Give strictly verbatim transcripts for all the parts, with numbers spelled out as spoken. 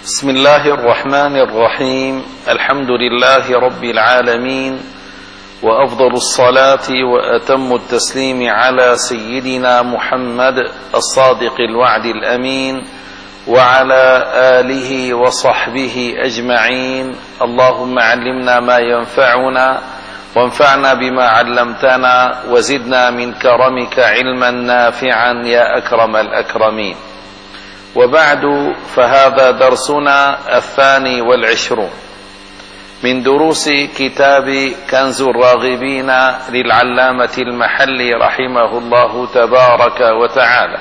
بسم الله الرحمن الرحيم. الحمد لله رب العالمين، وأفضل الصلاة وأتم التسليم على سيدنا محمد الصادق الوعد الأمين وعلى آله وصحبه أجمعين. اللهم علمنا ما ينفعنا وانفعنا بما علمتنا وزدنا من كرمك علما نافعا يا أكرم الأكرمين. وبعد، فهذا درسنا الثاني والعشرون من دروس كتاب كنز الراغبين للعلامة المحلي رحمه الله تبارك وتعالى.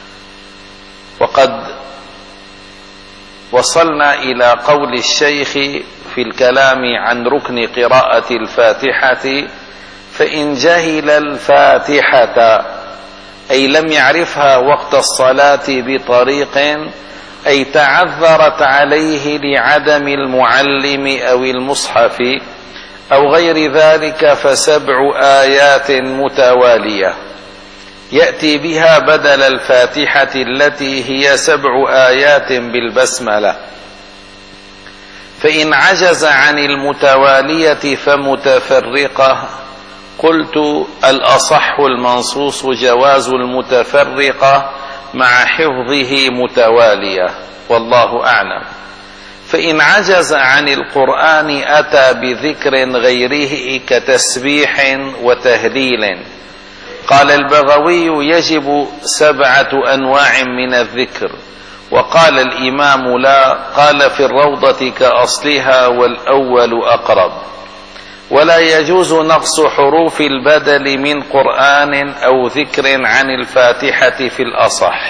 وقد وصلنا إلى قول الشيخ في الكلام عن ركن قراءة الفاتحة: فإن جهل الفاتحة، أي لم يعرفها وقت الصلاة بطريق، أي تعذرت عليه لعدم المعلم أو المصحف أو غير ذلك، فسبع آيات متوالية يأتي بها بدل الفاتحة التي هي سبع آيات بالبسملة. فإن عجز عن المتوالية فمتفرقة. قلت: الأصح المنصوص جواز المتفرقة مع حفظه متوالية، والله أعلم. فإن عجز عن القرآن أتى بذكر غيره كتسبيح وتهليل. قال البغوي: يجب سبعة أنواع من الذكر. وقال الإمام: لا. قال: في الروضة كأصلها والأول أقرب. ولا يجوز نقص حروف البدل من قرآن أو ذكر عن الفاتحة في الأصح،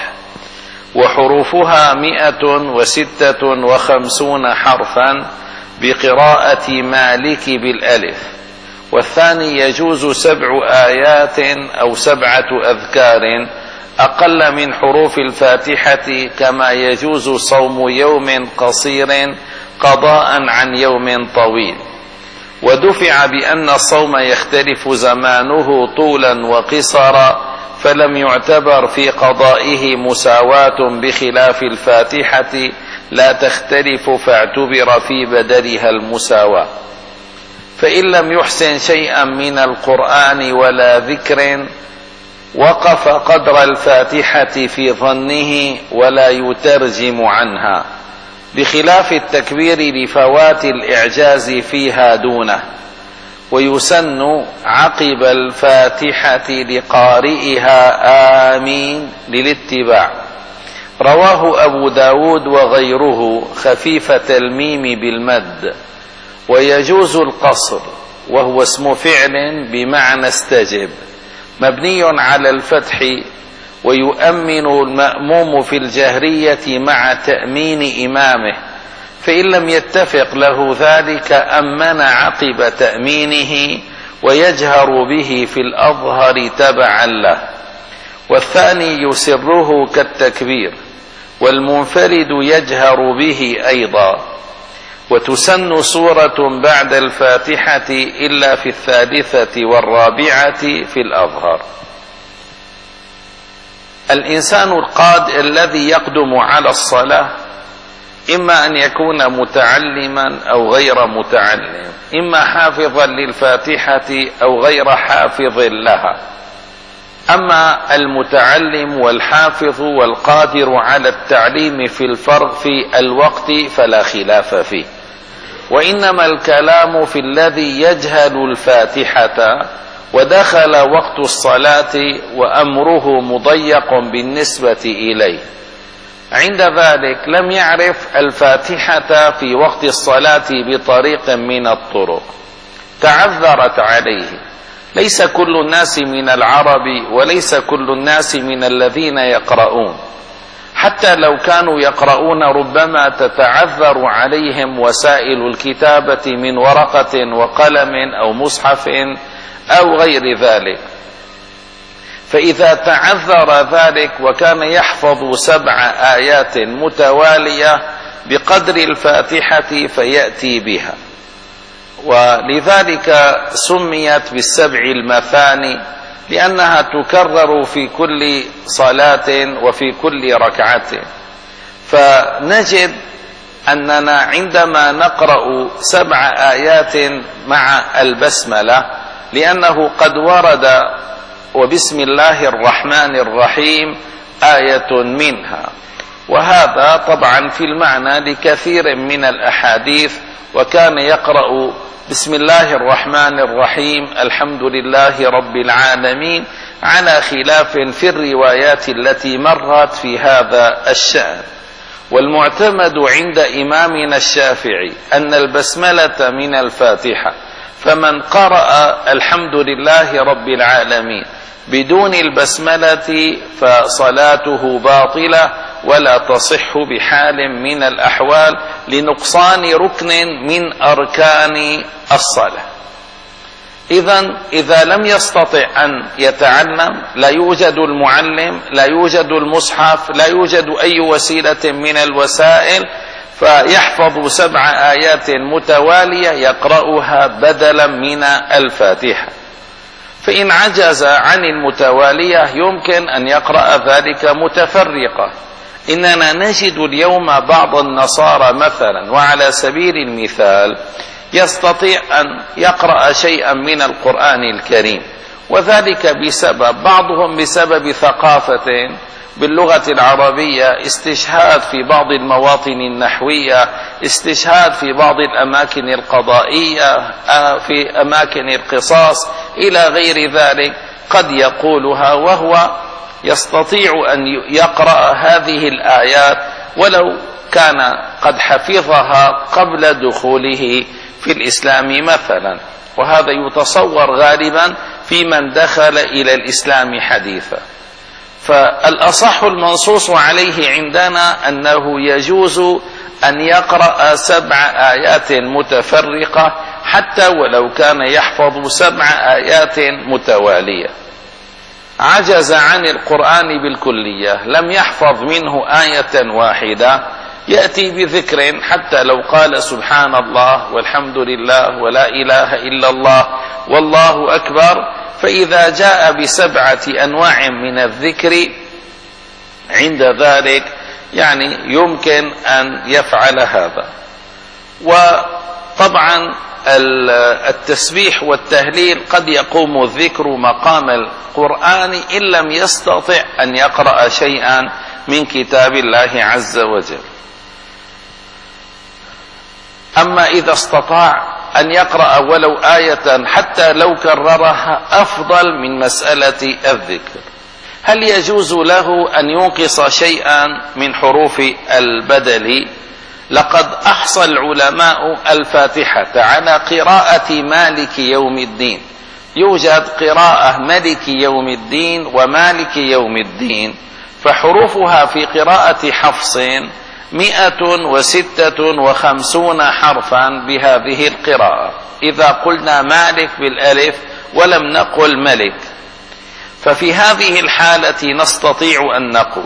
وحروفها مئة وستة وخمسون حرفا بقراءة مالك بالألف. والثاني يجوز سبع آيات أو سبعة أذكار أقل من حروف الفاتحة، كما يجوز صوم يوم قصير قضاء عن يوم طويل. ودفع بأن الصوم يختلف زمانه طولا وقصرا، فلم يعتبر في قضائه مساواة بخلاف الفاتحة لا تختلف، فاعتبر في بدلها المساواة. فإن لم يحسن شيئا من القرآن ولا ذكر وقف قدر الفاتحة في ظنه ولا يترجم عنها، بخلاف التكبير لفوات الإعجاز فيها دونه. ويسن عقب الفاتحة لقارئها آمين للاتباع. رواه أبو داود وغيره خفيفة الميم بالمد. ويجوز القصر، وهو اسم فعل بمعنى استجب مبني على الفتح، ويؤمن المأموم في الجهرية مع تأمين إمامه. فإن لم يتفق له ذلك أمن عقب تأمينه ويجهر به في الأظهر تبعا له. والثاني يسره كالتكبير، والمنفرد يجهر به أيضا. وتسن سورة بعد الفاتحة إلا في الثالثة والرابعة في الأظهر. الإنسان القاد الذي يقدم على الصلاة إما أن يكون متعلما أو غير متعلم، إما حافظا للفاتحة أو غير حافظ لها. أما المتعلم والحافظ والقادر على التعليم في الفرق في الوقت فلا خلاف فيه، وإنما الكلام في الذي يجهل الفاتحة ودخل وقت الصلاة وأمره مضيق بالنسبة إليه. عند ذلك لم يعرف الفاتحة في وقت الصلاة بطريق من الطرق، تعذرت عليه. ليس كل الناس من العرب، وليس كل الناس من الذين يقرؤون. حتى لو كانوا يقرؤون ربما تتعذر عليهم وسائل الكتابة من ورقة وقلم أو مصحف أو غير ذلك. فإذا تعذر ذلك وكان يحفظ سبع آيات متوالية بقدر الفاتحة فيأتي بها. ولذلك سميت بالسبع المثاني، لأنها تكرر في كل صلاة وفي كل ركعة. فنجد أننا عندما نقرأ سبع آيات مع البسملة، لأنه قد ورد وبسم الله الرحمن الرحيم آية منها، وهذا طبعا في المعنى لكثير من الأحاديث، وكان يقرأ بسم الله الرحمن الرحيم الحمد لله رب العالمين، على خلاف في الروايات التي مرت في هذا الشأن. والمعتمد عند إمامنا الشافعي أن البسملة من الفاتحة، فمن قرأ الحمد لله رب العالمين بدون البسملة فصلاته باطلة ولا تصح بحال من الأحوال لنقصان ركن من أركان الصلاة. إذن إذا لم يستطع أن يتعلم، لا يوجد المعلم، لا يوجد المصحف، لا يوجد أي وسيلة من الوسائل، فيحفظ سبع آيات متوالية يقرأها بدلا من الفاتحة. فإن عجز عن المتوالية يمكن أن يقرأ ذلك متفرقة. إننا نجد اليوم بعض النصارى مثلا، وعلى سبيل المثال، يستطيع أن يقرأ شيئا من القرآن الكريم، وذلك بسبب بعضهم بسبب ثقافة باللغة العربية، استشهاد في بعض المواطن النحوية، استشهاد في بعض الأماكن القضائية، في أماكن القصاص إلى غير ذلك، قد يقولها وهو يستطيع أن يقرأ هذه الآيات ولو كان قد حفظها قبل دخوله في الإسلام مثلا، وهذا يتصور غالبا في من دخل إلى الإسلام حديثا. فالأصح المنصوص عليه عندنا أنه يجوز أن يقرأ سبع آيات متفرقة حتى ولو كان يحفظ سبع آيات متوالية. عجز عن القرآن بالكلية، لم يحفظ منه آية واحدة، يأتي بذكر حتى لو قال سبحان الله والحمد لله ولا إله إلا الله والله أكبر، فإذا جاء بسبعة أنواع من الذكر عند ذلك يعني يمكن أن يفعل هذا. وطبعا التسبيح والتهليل قد يقوم الذكر مقام القرآن إن لم يستطع أن يقرأ شيئا من كتاب الله عز وجل. أما إذا استطاع أن يقرأ ولو آية حتى لو كررها أفضل من مسألة الذكر. هل يجوز له أن ينقص شيئا من حروف البدل؟ لقد أحصى العلماء الفاتحة على قراءة مالك يوم الدين، يوجد قراءة ملك يوم الدين ومالك يوم الدين، فحروفها في قراءة حفص مئة وستة وخمسون حرفا بهذه القراءة، إذا قلنا مالك بالألف ولم نقل ملك. ففي هذه الحالة نستطيع أن نقول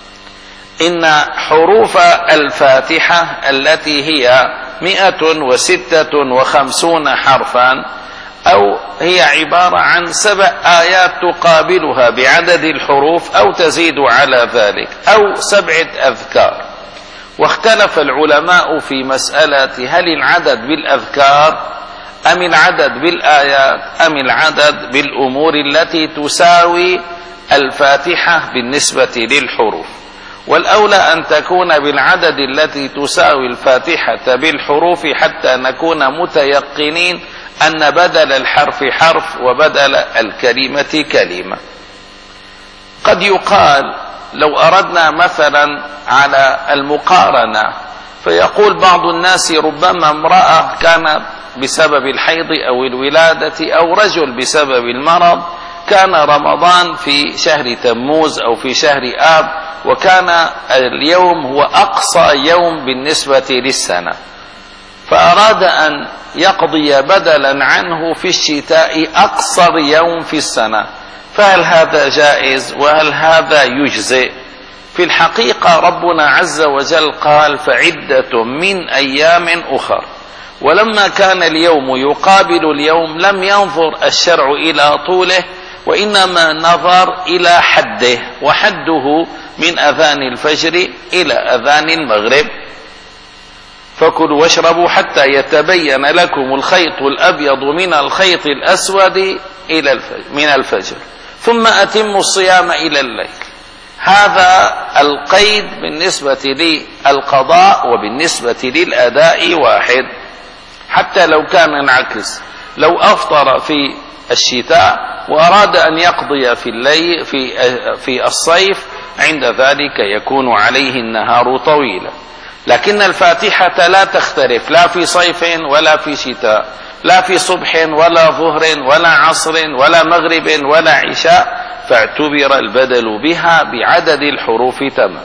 إن حروف الفاتحة التي هي مئة وستة وخمسون حرفا، أو هي عبارة عن سبع آيات تقابلها بعدد الحروف أو تزيد على ذلك، أو سبعة أذكار. واختلف العلماء في مسألة هل العدد بالأذكار أم العدد بالآيات أم العدد بالأمور التي تساوي الفاتحة بالنسبة للحروف. والأولى أن تكون بالعدد التي تساوي الفاتحة بالحروف حتى نكون متيقنين أن بدل الحرف حرف وبدل الكلمة كلمة. قد يقال لو أردنا مثلا على المقارنة، فيقول بعض الناس ربما امرأة كانت بسبب الحيض أو الولادة، أو رجل بسبب المرض كان رمضان في شهر تموز أو في شهر آب، وكان اليوم هو أقصى يوم بالنسبة للسنة، فأراد أن يقضي بدلا عنه في الشتاء أقصر يوم في السنة، فهل هذا جائز وهل هذا يجزئ؟ في الحقيقة ربنا عز وجل قال فعدة من أيام أخر، ولما كان اليوم يقابل اليوم لم ينظر الشرع إلى طوله، وإنما نظر إلى حده، وحده من أذان الفجر إلى أذان المغرب. فكلوا واشربوا حتى يتبين لكم الخيط الأبيض من الخيط الأسود إلى الفجر من الفجر ثم أتموا الصيام إلى الليل. هذا القيد بالنسبة للقضاء وبالنسبة للأداء واحد، حتى لو كان انعكس، لو أفطر في الشتاء وأراد أن يقضي في الليل في في الصيف عند ذلك يكون عليه النهار طويلا. لكن الفاتحة لا تختلف لا في صيف ولا في شتاء، لا في صبح ولا ظهر ولا عصر ولا مغرب ولا عشاء، فاعتبر البدل بها بعدد الحروف تمام.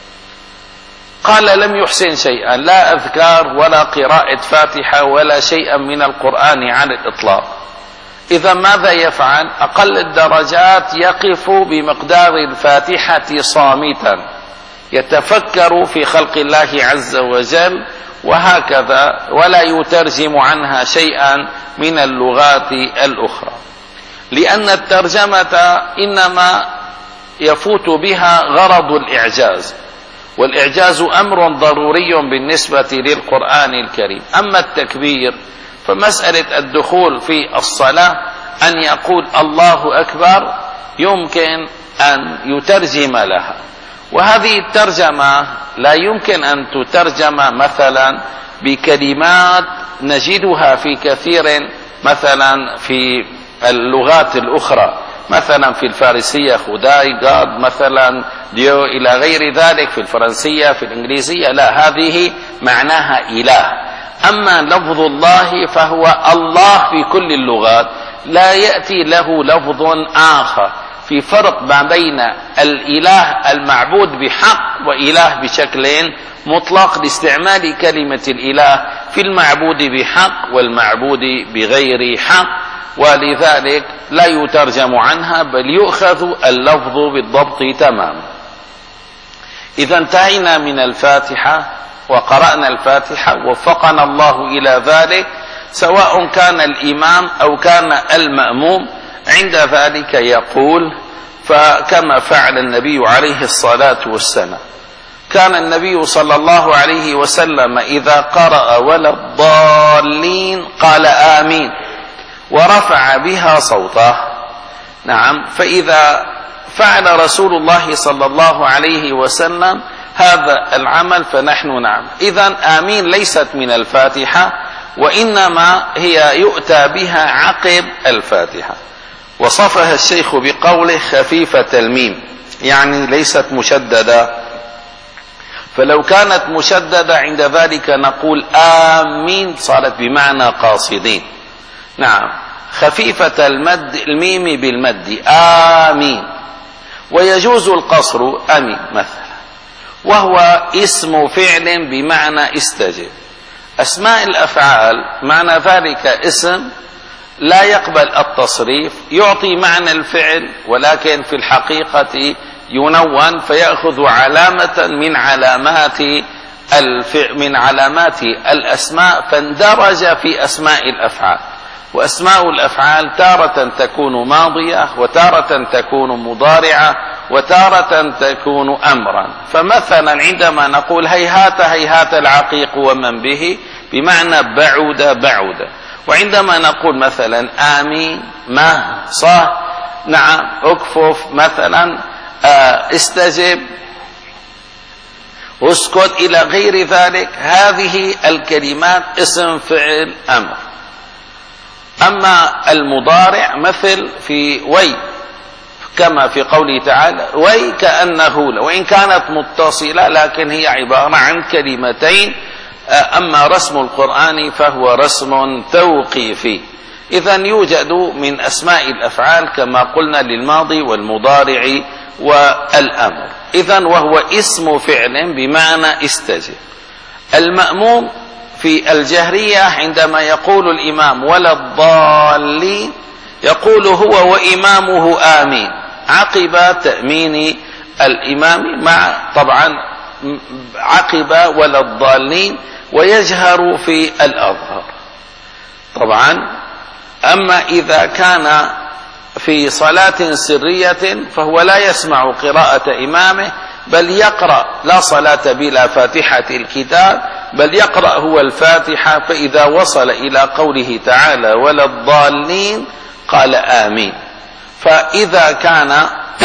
قال لم يحسن شيئا، لا أذكار ولا قراءة فاتحة ولا شيئا من القرآن على الإطلاق. إذا ماذا يفعل؟ أقل الدرجات يقف بمقدار الفاتحة صامتا يتفكر في خلق الله عز وجل وهكذا، ولا يترجم عنها شيئا من اللغات الأخرى، لأن الترجمة إنما يفوت بها غرض الإعجاز، والإعجاز أمر ضروري بالنسبة للقرآن الكريم. أما التكبير فمسألة الدخول في الصلاة أن يقول الله أكبر يمكن أن يترجم لها، وهذه الترجمة لا يمكن أن تترجم مثلا بكلمات نجدها في كثير مثلا في اللغات الأخرى، مثلا في الفارسية خداي قاد مثلا ديو إلى غير ذلك، في الفرنسية في الإنجليزية لا، هذه معناها إله. أما لفظ الله فهو الله في كل اللغات، لا يأتي له لفظ آخر. في فرق ما بين الإله المعبود بحق وإله بشكل مطلق لاستعمال كلمة الإله في المعبود بحق والمعبود بغير حق، ولذلك لا يترجم عنها بل يؤخذ اللفظ بالضبط تماما. إذا انتهينا من الفاتحة وقرأنا الفاتحة وفقنا الله إلى ذلك، سواء كان الإمام أو كان المأموم، عند ذلك يقول فكما فعل النبي عليه الصلاة والسلام. كان النبي صلى الله عليه وسلم إذا قرأ ولا الضالين قال آمين ورفع بها صوته. نعم، فإذا فعل رسول الله صلى الله عليه وسلم هذا العمل فنحن نعمل. إذن آمين ليست من الفاتحة، وإنما هي يؤتى بها عقب الفاتحة. وصفها الشيخ بقوله خفيفة الميم، يعني ليست مشددة، فلو كانت مشددة عند ذلك نقول آمين صارت بمعنى قاصدين. نعم، خفيفة المد الميم بالمد آمين. ويجوز القصر أمين مثلا، وهو اسم فعل بمعنى استجب. أسماء الأفعال معنى ذلك اسم لا يقبل التصريف، يعطي معنى الفعل ولكن في الحقيقة ينون فيأخذ علامة من علامات من علامات الأسماء، فاندرج في أسماء الأفعال. وأسماء الأفعال تارة تكون ماضية وتارة تكون مضارعة وتارة تكون أمرا. فمثلا عندما نقول هيهات هيهات العقيق ومن به بمعنى بعد بعد، وعندما نقول مثلا آمين ما صح نعم اكفف مثلا استجب اسكت إلى غير ذلك، هذه الكلمات اسم فعل أمر. أما المضارع مثل في وي كما في قوله تعالى وي كأنه، وإن كانت متصلة لكن هي عبارة عن كلمتين. أما رسم القرآن فهو رسم توقيفي. إذن يوجد من أسماء الأفعال كما قلنا للماضي والمضارع والأمر. إذن وهو اسم فعل بمعنى استجب. المأموم في الجهرية عندما يقول الإمام ولا الضالين يقول هو وإمامه آمين عقب تأمين الإمام، مع طبعا عقب ولا الضالين، ويجهر في الأظهر طبعا. أما إذا كان في صلاة سرية فهو لا يسمع قراءة إمامه بل يقرأ لا صلاة بلا فاتحة الكتاب، بل يقرأ هو الفاتحة، فإذا وصل إلى قوله تعالى ولا الضالين قال آمين. فإذا كان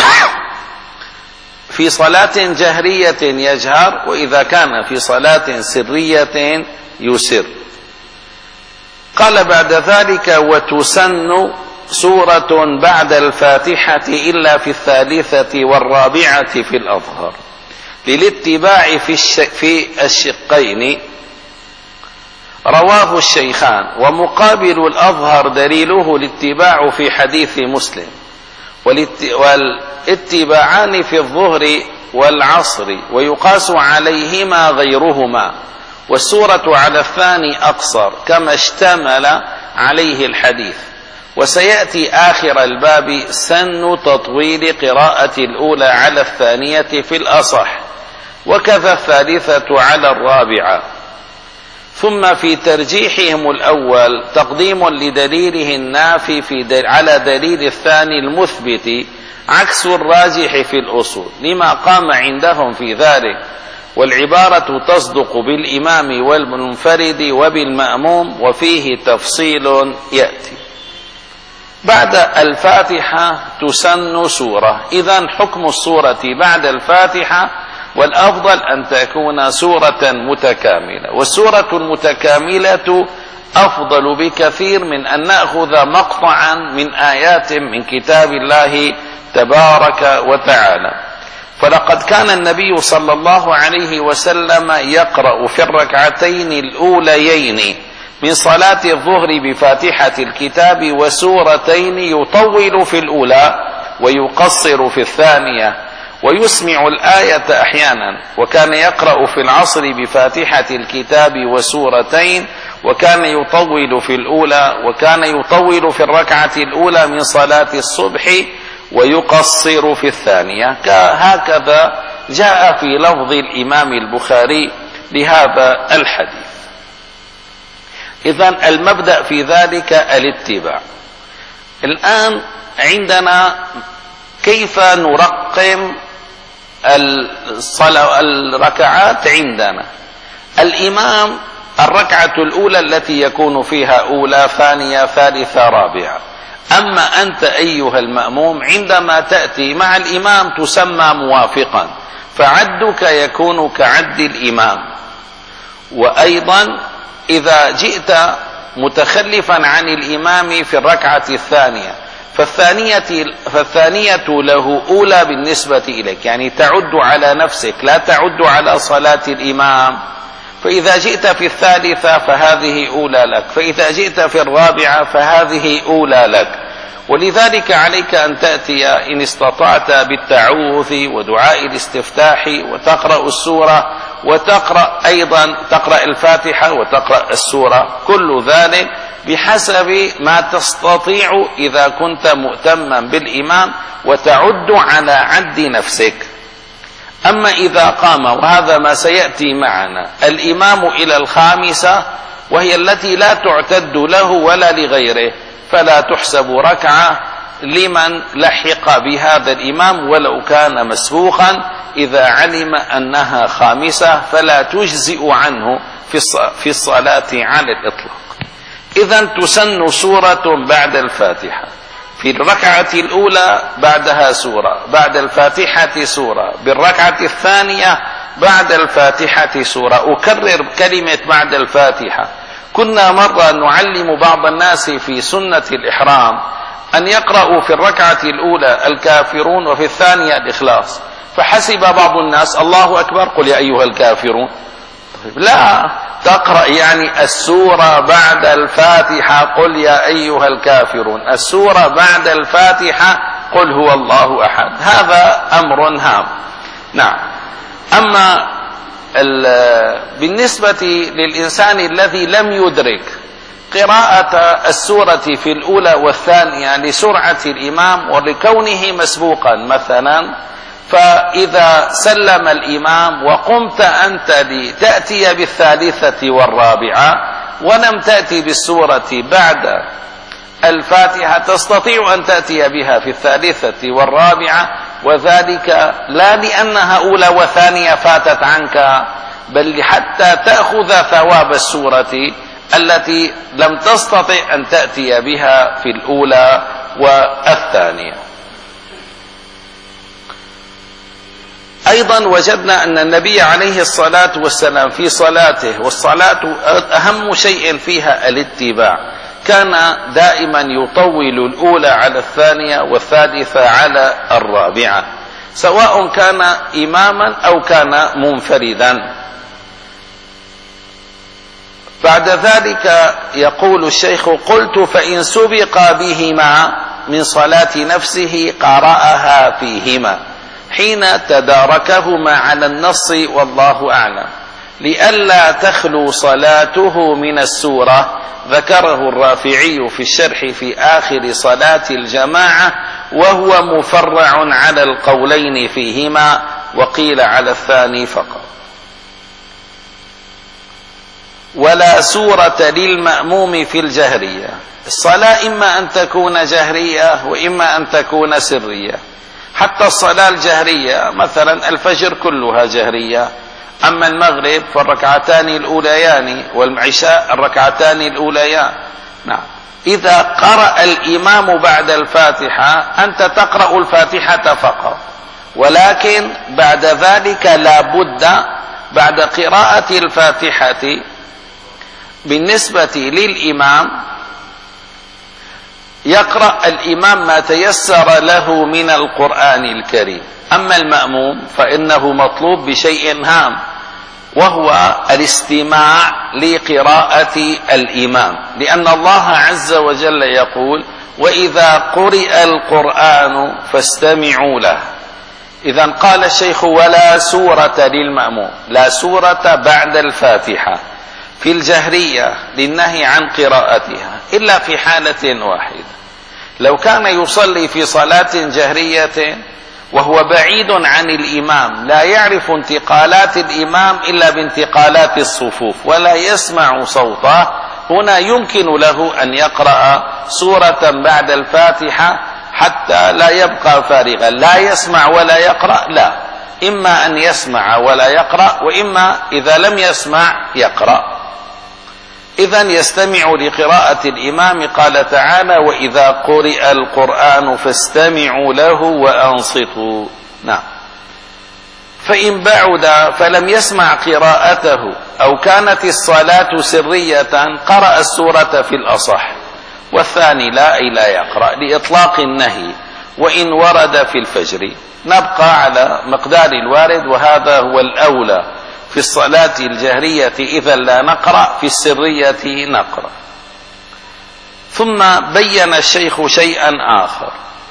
في صلاة جهرية يجهر، وإذا كان في صلاة سرية يسر. قال بعد ذلك وتسن سورة بعد الفاتحة إلا في الثالثة والرابعة في الأظهر للاتباع في, الش... في الشقين. رواه الشيخان. ومقابل الأظهر دليله الاتباع في حديث مسلم، والات... والاتباعان في الظهر والعصر، ويقاس عليهما غيرهما، والسورة على الثاني أقصر كما اشتمل عليه الحديث. وسيأتي آخر الباب سن تطويل قراءة الأولى على الثانية في الأصح، وكذا الثالثة على الرابعة. ثم في ترجيحهم الأول تقديم لدليله النافي في دل على دليل الثاني المثبت، عكس الراجح في الأصول لما قام عندهم في ذلك، والعبارة تصدق بالإمام والمنفرد وبالمأموم، وفيه تفصيل يأتي. بعد الفاتحة تسن سورة. إذن حكم السورة بعد الفاتحة، والأفضل أن تكون سورة متكاملة، والسورة المتكاملة أفضل بكثير من أن نأخذ مقطعا من آيات من كتاب الله تبارك وتعالى. فلقد كان النبي صلى الله عليه وسلم يقرأ في الركعتين الأوليين من صلاة الظهر بفاتحة الكتاب وسورتين، يطول في الأولى ويقصر في الثانية، ويسمع الآية أحيانا. وكان يقرأ في العصر بفاتحة الكتاب وسورتين، وكان يطول في الأولى، وكان يطول في الركعة الأولى من صلاة الصبح ويقصر في الثانية. هكذا جاء في لفظ الإمام البخاري لهذا الحديث. إذن المبدأ في ذلك الاتباع. الآن عندنا كيف نرقم الصلاة الركعات عندنا. الإمام الركعة الأولى التي يكون فيها أولى ثانية ثالثة رابعة. أما أنت أيها المأموم عندما تأتي مع الإمام تسمى موافقا، فعدك يكون كعد الإمام. وأيضا إذا جئت متخلفا عن الإمام في الركعة الثانية فالثانية, فالثانية له أولى بالنسبة إليك، يعني تعد على نفسك لا تعد على صلاة الإمام. فإذا جئت في الثالثة فهذه أولى لك، فإذا جئت في الرابعة فهذه أولى لك. ولذلك عليك أن تأتي إن استطعت بالتعوذ ودعاء الاستفتاح وتقرأ السورة، وتقرأ أيضا تقرأ الفاتحة وتقرأ السورة، كل ذلك بحسب ما تستطيع إذا كنت مؤتما بالإمام، وتعد على عد نفسك. أما إذا قام، وهذا ما سيأتي معنا، الإمام إلى الخامسة وهي التي لا تعتد له ولا لغيره، فلا تحسب ركعة لمن لحق بهذا الإمام ولو كان مسبوقا، إذا علم أنها خامسة فلا تجزئ عنه في الصلاة على الإطلاق. إذن تسن سورة بعد الفاتحة، في الركعة الأولى بعدها سورة، بعد الفاتحة سورة، بالركعة الثانية بعد الفاتحة سورة. أكرر كلمة بعد الفاتحة. كنا مرة نعلم بعض الناس في سنة الإحرام أن يقرأوا في الركعة الأولى الكافرون وفي الثانية الإخلاص، فحسب بعض الناس الله أكبر قل يا أيها الكافرون. طيب لا، تقرأ يعني السورة بعد الفاتحة قل يا أيها الكافرون، السورة بعد الفاتحة قل هو الله أحد. هذا أمر هام. نعم. أما بالنسبة للإنسان الذي لم يدرك قراءة السورة في الأولى والثانية لسرعة الإمام ولكونه مسبوقا مثلا، فإذا سلم الإمام وقمت أنت لتأتي بالثالثة والرابعة ولم تأتي بالسورة بعد الفاتحة، تستطيع أن تأتي بها في الثالثة والرابعة وذلك لا لأنها أولى وثانية فاتت عنك، بل حتى تأخذ ثواب السورة التي لم تستطع أن تأتي بها في الأولى والثانية. أيضا وجدنا أن النبي عليه الصلاة والسلام في صلاته، والصلاة أهم شيء فيها الاتباع، كان دائما يطول الأولى على الثانية والثالثة على الرابعة، سواء كان إماما أو كان منفردا. بعد ذلك يقول الشيخ: قلت فإن سبق بهما من صلاة نفسه قرأها فيهما حين تداركهما على النص، والله أعلم، لئلا تخلو صلاته من السورة. ذكره الرافعي في الشرح في آخر صلاة الجماعة، وهو مفرع على القولين فيهما، وقيل على الثاني فقط. ولا سورة للمأموم في الجهرية. الصلاة إما أن تكون جهرية وإما أن تكون سرية. حتى الصلاة الجهرية مثلا الفجر كلها جهرية، أما المغرب فالركعتان الأوليان، والعشاء الركعتان الأوليان. نعم. إذا قرأ الإمام بعد الفاتحة أنت تقرأ الفاتحة فقط، ولكن بعد ذلك لا بد بعد قراءة الفاتحة بالنسبة للإمام يقرأ الإمام ما تيسر له من القرآن الكريم. أما المأموم فإنه مطلوب بشيء هام، وهو الاستماع لقراءة الإمام، لأن الله عز وجل يقول: وإذا قرئ القرآن فاستمعوا له. إذن قال الشيخ: ولا سورة للمأموم، لا سورة بعد الفاتحة في الجهرية للنهي عن قراءتها، إلا في حالة واحدة: لو كان يصلي في صلاة جهرية وهو بعيد عن الإمام، لا يعرف انتقالات الإمام إلا بانتقالات الصفوف، ولا يسمع صوته، هنا يمكن له أن يقرأ سورة بعد الفاتحة حتى لا يبقى فارغا، لا يسمع ولا يقرأ، لا، إما أن يسمع ولا يقرأ، وإما إذا لم يسمع يقرأ. إذن يستمع لقراءة الإمام. قال تعالى: وإذا قرئ القرآن فاستمعوا له وأنصتوا. نعم. فإن بعد فلم يسمع قراءته أو كانت الصلاة سرية قرأ السورة في الأصح، والثاني لا، أي لا يقرأ لإطلاق النهي، وإن ورد في الفجر. نبقى على مقدار الوارد، وهذا هو الأولى في الصلاة الجهرية، إذا لا نقرأ، في السرية نقرأ. ثم بين الشيخ شيئا آخر،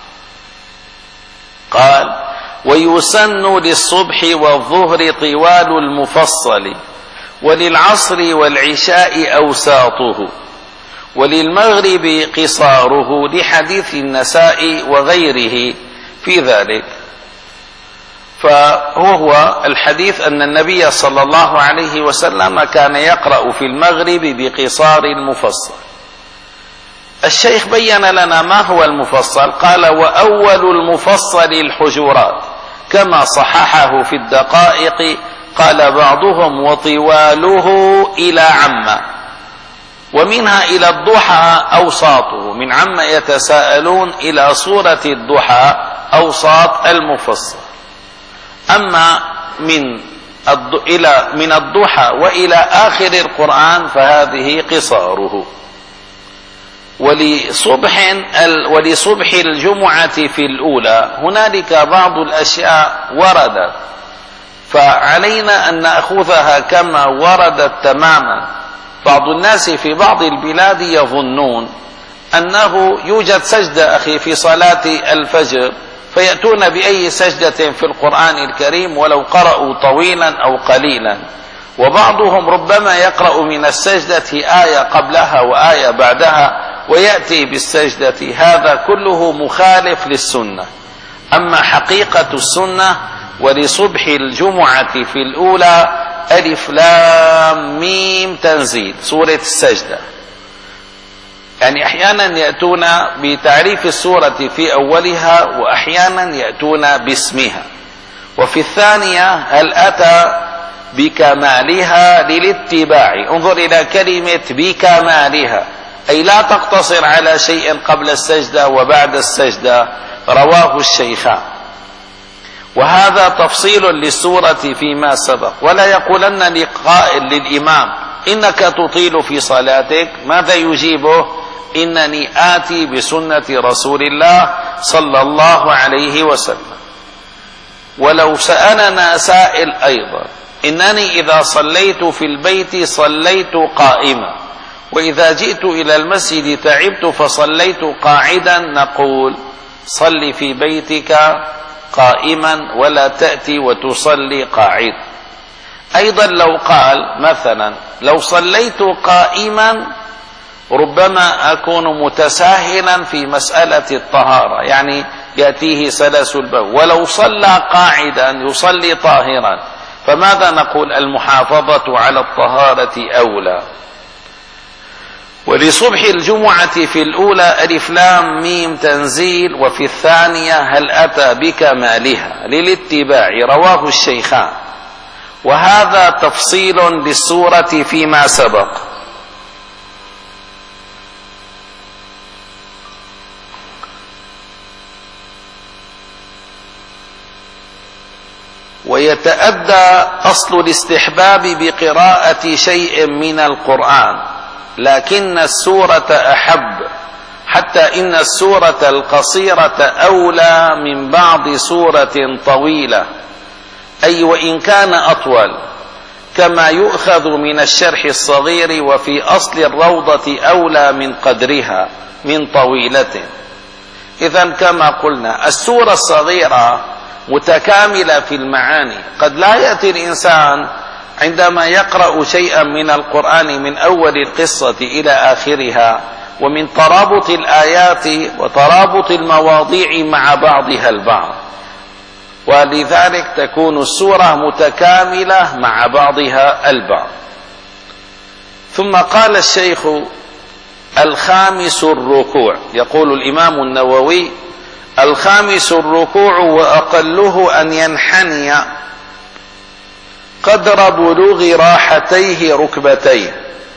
قال: ويسن للصبح والظهر طوال المفصل، وللعصر والعشاء أوساطه، وللمغرب قصاره، لحديث النساء وغيره في ذلك. فهو الحديث أن النبي صلى الله عليه وسلم كان يقرأ في المغرب بقصار المفصل. الشيخ بين لنا ما هو المفصل، قال: وأول المفصل الحجرات، كما صححه في الدقائق. قال بعضهم: وطواله إلى عم، ومنها إلى الضحى أوساطه، من عم يتساءلون إلى سورة الضحى أوساط المفصل. أما من إلى من الضحى وإلى آخر القرآن فهذه قصاره. ولصبح ولصبح الجمعة في الأولى هنالك بعض الأشياء وردت، فعلينا أن نأخذها كما وردت تماما. بعض الناس في بعض البلاد يظنون أنه يوجد سجدة أخي في صلاة الفجر، فيأتون بأي سجدة في القرآن الكريم ولو قرأوا طويلا أو قليلا، وبعضهم ربما يقرأ من السجدة آية قبلها وآية بعدها ويأتي بالسجدة. هذا كله مخالف للسنة. أما حقيقة السنة: ولصبح الجمعة في الأولى ألف لام ميم تنزيل، سورة السجدة. يعني أحيانا يأتون بتعريف السورة في أولها وأحيانا يأتون باسمها. وفي الثانية هل أتى بكمالها للاتباع. انظر إلى كلمة بكمالها، أي لا تقتصر على شيء قبل السجدة وبعد السجدة. رواه الشيخان. وهذا تفصيل للسورة فيما سبق. ولا يقولن لقائل للإمام إنك تطيل في صلاتك، ماذا يجيبه؟ إنني آتي بسنة رسول الله صلى الله عليه وسلم. ولو سألنا سائل أيضا، إنني إذا صليت في البيت صليت قائما، وإذا جئت إلى المسجد تعبت فصليت قاعدا، نقول صل في بيتك قائما ولا تأتي وتصلي قاعد. أيضا لو قال مثلا لو صليت قائما ربما أكون متساهلا في مسألة الطهارة، يعني يأتيه سلس البول، ولو صلى قاعدا يصلي طاهرا، فماذا نقول؟ المحافظة على الطهارة أولى. ولصبح الجمعة في الأولى ألف لام ميم تنزيل، وفي الثانية هل أتى بكمالها للاتباع. رواه الشيخان. وهذا تفصيل للسورة فيما سبق. ويتأدى أصل الاستحباب بقراءة شيء من القرآن، لكن السورة أحب، حتى إن السورة القصيرة أولى من بعض سورة طويلة، أي وإن كان أطول، كما يؤخذ من الشرح الصغير. وفي أصل الروضة أولى من قدرها من طويلة. إذن كما قلنا السورة الصغيرة متكاملة في المعاني. قد لا يأتي الإنسان عندما يقرأ شيئا من القرآن من أول القصة إلى آخرها، ومن ترابط الآيات وترابط المواضيع مع بعضها البعض، ولذلك تكون السورة متكاملة مع بعضها البعض. ثم قال الشيخ الخامس الركوع. يقول الإمام النووي الخامس الركوع، وأقله أن ينحني قدر بلوغ راحتيه ركبتيه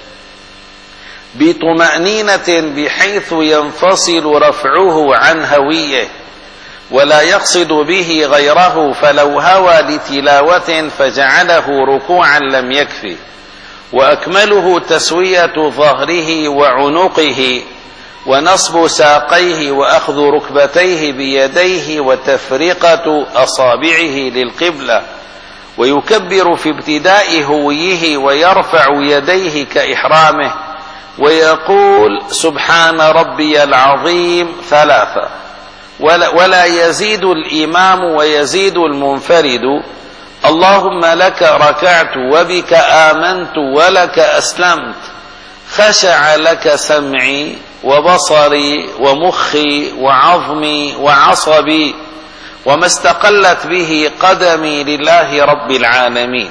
بطمأنينة بحيث ينفصل رفعه عن هويه، ولا يقصد به غيره، فلو هوى لتلاوة فجعله ركوعا لم يكفي. وأكمله تسوية ظهره وعنقه ونصب ساقيه وأخذ ركبتيه بيديه وتفرقة أصابعه للقبلة، ويكبر في ابتداء هويه ويرفع يديه كإحرامه، ويقول سبحان ربي العظيم ثلاثة، ولا, ولا يزيد الإمام ويزيد المنفرد اللهم لك ركعت وبك آمنت ولك أسلمت، خشع لك سمعي وبصري ومخي وعظمي وعصبي، وما استقلت به قدمي لله رب العالمين.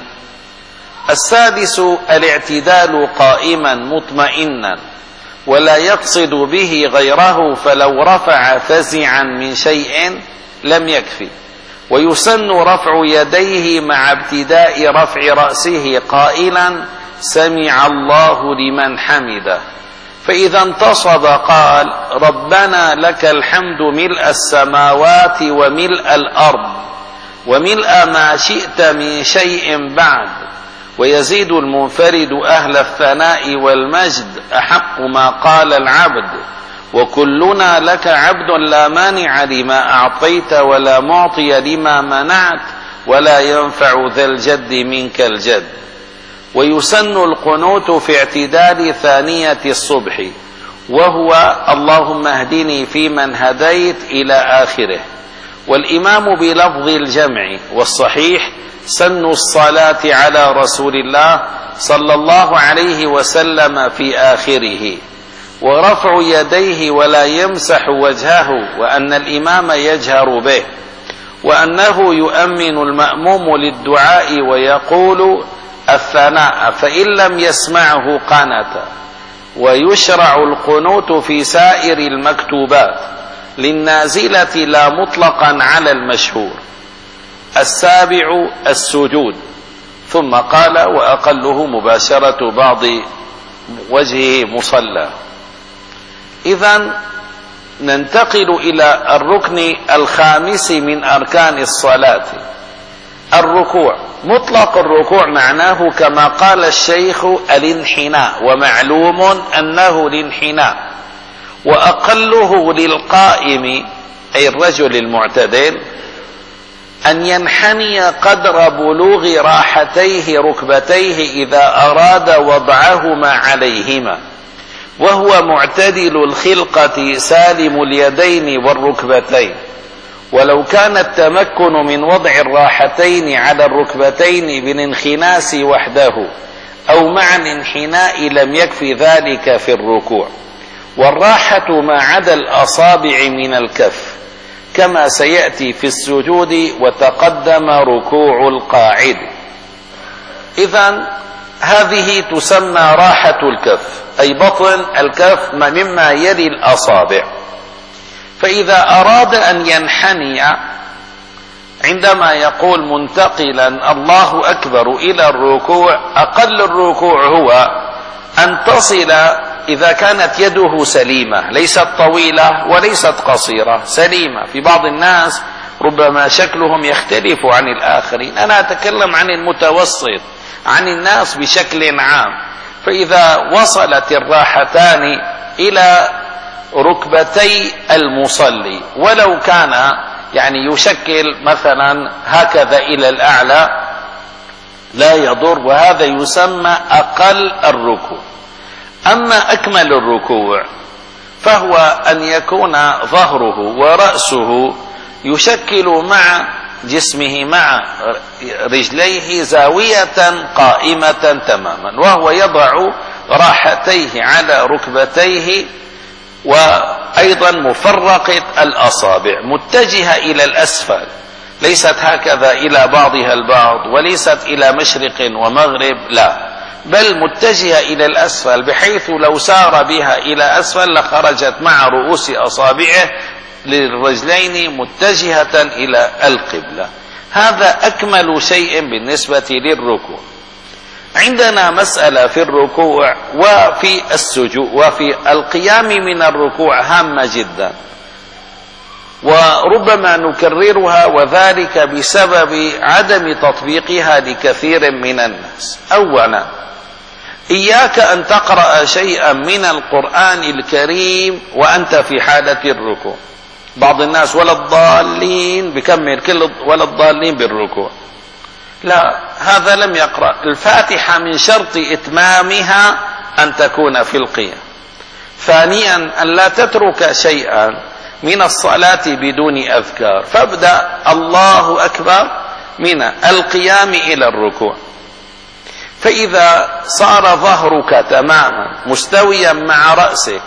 السادس الاعتدال قائما مطمئنا، ولا يقصد به غيره، فلو رفع فزعا من شيء لم يكفي. ويسن رفع يديه مع ابتداء رفع رأسه قائلا سمع الله لمن حمده، فإذا انتصب قال ربنا لك الحمد ملء السماوات وملء الأرض وملء ما شئت من شيء بعد. ويزيد المنفرد أهل الثناء والمجد أحق ما قال العبد، وكلنا لك عبد لا مانع لما أعطيت ولا معطي لما منعت ولا ينفع ذا الجد منك الجد. ويسن القنوت في اعتدال ثانية الصبح، وهو اللهم اهدني فيمن هديت إلى آخره. والإمام بلفظ الجمع، والصحيح سن الصلاة على رسول الله صلى الله عليه وسلم في آخره، ورفع يديه ولا يمسح وجهه، وأن الإمام يجهر به، وأنه يؤمن المأموم للدعاء ويقول الثناء، فإن لم يسمعه قنت. ويشرع القنوت في سائر المكتوبات للنازلة لا مطلقا على المشهور. السابع السجود. ثم قال وأقله مباشرة بعض وجهه مصلى. إذن ننتقل إلى الركن الخامس من أركان الصلاة، الركوع. مطلق الركوع معناه كما قال الشيخ الانحناء، ومعلوم أنه الانحناء، وأقله للقائم أي الرجل المعتدل أن ينحني قدر بلوغ راحتيه ركبتيه إذا أراد وضعهما عليهما، وهو معتدل الخلقة سالم اليدين والركبتين. ولو كان التمكن من وضع الراحتين على الركبتين بالانخناس وحده أو مع الانحناء لم يكفي ذلك في الركوع، والراحة ما عدا الأصابع من الكف كما سيأتي في السجود وتقدم ركوع القاعد. إذن هذه تسمى راحة الكف، أي بطن الكف مما يلي الأصابع. فإذا أراد أن ينحني عندما يقول منتقلا الله أكبر إلى الركوع، أقل الركوع هو أن تصل إذا كانت يده سليمة، ليست طويلة وليست قصيرة، سليمة. في بعض الناس ربما شكلهم يختلف عن الآخرين، أنا أتكلم عن المتوسط، عن الناس بشكل عام. فإذا وصلت الراحتان إلى ركبتي المصلي، ولو كان يعني يشكل مثلا هكذا إلى الأعلى لا يضر، وهذا يسمى أقل الركوع. أما أكمل الركوع فهو أن يكون ظهره ورأسه يشكل مع جسمه مع رجليه زاوية قائمة تماما، وهو يضع راحتيه على ركبتيه، وأيضا مفرقة الأصابع متجهة إلى الأسفل، ليست هكذا إلى بعضها البعض، وليست إلى مشرق ومغرب، لا، بل متجهة إلى الأسفل، بحيث لو سار بها إلى أسفل لخرجت مع رؤوس أصابعه للرجلين متجهة إلى القبلة. هذا أكمل شيء بالنسبة للركوع. عندنا مسألة في الركوع وفي السجود وفي القيام من الركوع هامة جدا، وربما نكررها، وذلك بسبب عدم تطبيقها لكثير من الناس. أولا، إياك أن تقرأ شيئا من القرآن الكريم وأنت في حالة الركوع. بعض الناس ولا الضالين بكمل كل ولا الضالين بالركوع، لا، هذا لم يقرأ. الفاتحة من شرط إتمامها أن تكون في القيام. ثانيا، أن لا تترك شيئا من الصلاة بدون أذكار، فابدأ الله أكبر من القيام إلى الركوع. فإذا صار ظهرك تماما مستويا مع رأسك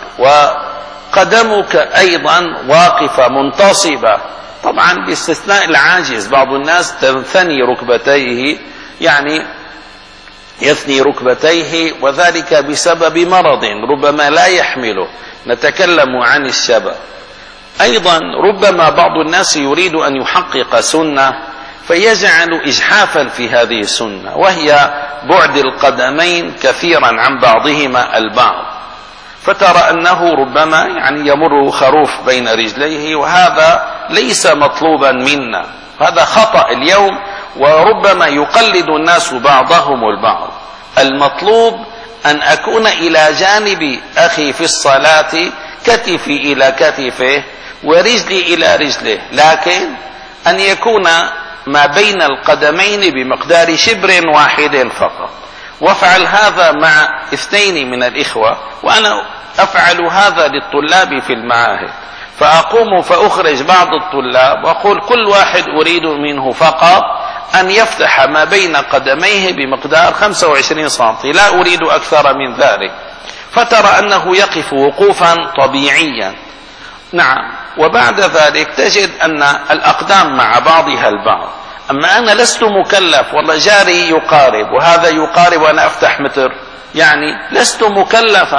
وقدمك أيضا واقفة منتصبة، طبعا باستثناء العاجز، بعض الناس تنثني ركبتيه، يعني يثني ركبتيه، وذلك بسبب مرض ربما لا يحمله، نتكلم عن الشباب. أيضا ربما بعض الناس يريد أن يحقق سنة فيجعل إجحافا في هذه السنة، وهي بعد القدمين كثيرا عن بعضهما البعض، فترى أنه ربما يعني يمر خروف بين رجليه، وهذا ليس مطلوبا منا، هذا خطأ اليوم، وربما يقلد الناس بعضهم البعض. المطلوب أن أكون إلى جانب أخي في الصلاة، كتفي إلى كتفه ورجلي إلى رجله، لكن أن يكون ما بين القدمين بمقدار شبر واحد فقط. وافعل هذا مع اثنين من الإخوة، وأنا أفعل هذا للطلاب في المعاهد، فأقوم فأخرج بعض الطلاب وأقول كل واحد أريد منه فقط أن يفتح ما بين قدميه بمقدار خمسة وعشرين سنتي، لا أريد أكثر من ذلك، فترى أنه يقف وقوفا طبيعيا. نعم، وبعد ذلك تجد أن الأقدام مع بعضها البعض. أما أنا لست مكلف، والله جاري يقارب وهذا يقارب وأنا أفتح متر، يعني لست مكلفا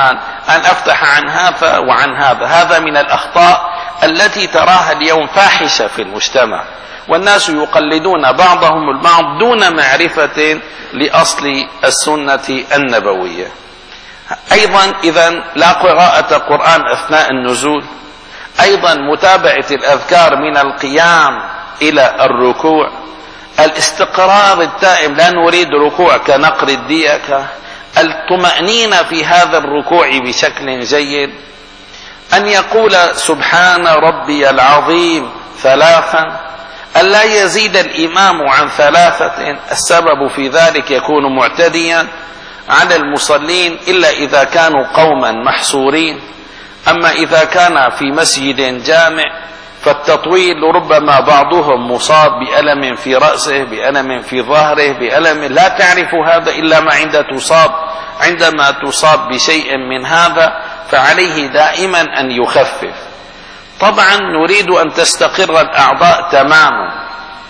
أن أفتح عن هذا وعن هذا. هذا من الأخطاء التي تراها اليوم فاحشة في المجتمع، والناس يقلدون بعضهم البعض دون معرفة لأصل السنة النبوية. أيضا إذا لا قراءة قرآن أثناء النزول، أيضا متابعة الأذكار من القيام إلى الركوع، الاستقرار الدائم، لا نريد ركوع كنقر الديكة، الطمأنينة في هذا الركوع بشكل جيد، أن يقول سبحان ربي العظيم ثلاثا، ألا يزيد الإمام عن ثلاثة، السبب في ذلك يكون معتديا على المصلين إلا إذا كانوا قوما محصورين. أما إذا كان في مسجد جامع فالتطويل ربما بعضهم مصاب بألم في رأسه، بألم في ظهره، بألم لا تعرف هذا إلا ما عند تصاب عندما تصاب بشيء من هذا، فعليه دائما أن يخفف. طبعا نريد أن تستقر الأعضاء تماما،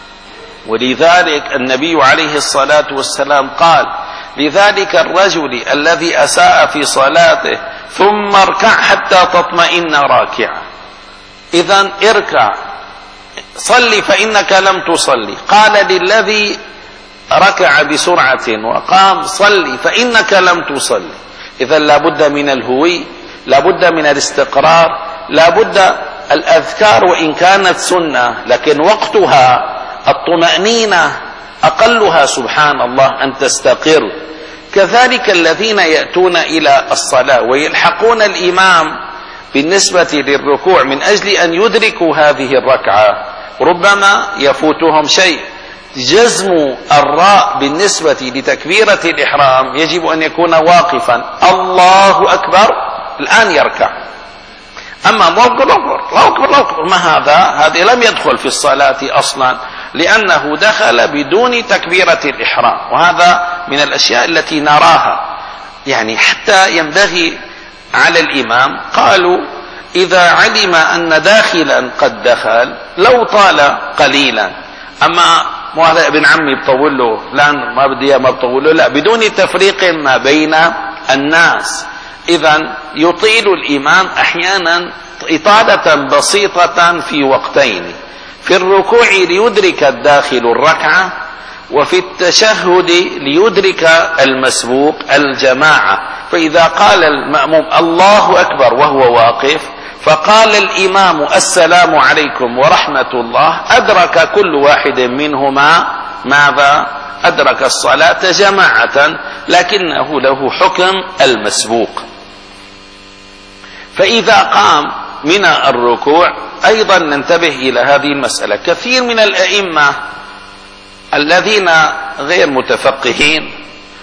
ولذلك النبي عليه الصلاة والسلام قال لذلك الرجل الذي أساء في صلاته ثم اركع حتى تطمئن راكعا. إذن اركع، صلي فإنك لم تصلي. قال للذي ركع بسرعة وقام صلي فإنك لم تصلي. إذن لابد من الهوي، لابد من الاستقرار، لابد الأذكار وإن كانت سنة لكن وقتها الطمأنينة أقلها سبحان الله أن تستقر. كذلك الذين يأتون إلى الصلاة ويلحقون الإمام بالنسبة للركوع من أجل أن يدركوا هذه الركعة ربما يفوتهم شيء. جزم الراء بالنسبة لتكبيرة الإحرام يجب أن يكون واقفا، الله أكبر الآن يركع. أما الله أكبر الله أكبر الله أكبر ما هذا، هذا لم يدخل في الصلاة أصلا لأنه دخل بدون تكبيرة الإحرام، وهذا من الأشياء التي نراها. يعني حتى ينبغي على الإمام، قالوا إذا علم أن داخلا قد دخل لو طال قليلا، أما مو ابن عمي بطول له لا ما بدي ما بطول له، لا، بدون تفريق ما بين الناس. إذن يطيل الإمام أحيانا إطالة بسيطة في وقتين، في الركوع ليدرك الداخل الركعة، وفي التشهد ليدرك المسبوق الجماعة. فإذا قال المأموم الله أكبر وهو واقف فقال الإمام السلام عليكم ورحمة الله، أدرك كل واحد منهما ماذا؟ أدرك الصلاة جماعة، لكنه له حكم المسبوق. فإذا قام من الركوع أيضا ننتبه إلى هذه المسألة. كثير من الأئمة الذين غير متفقهين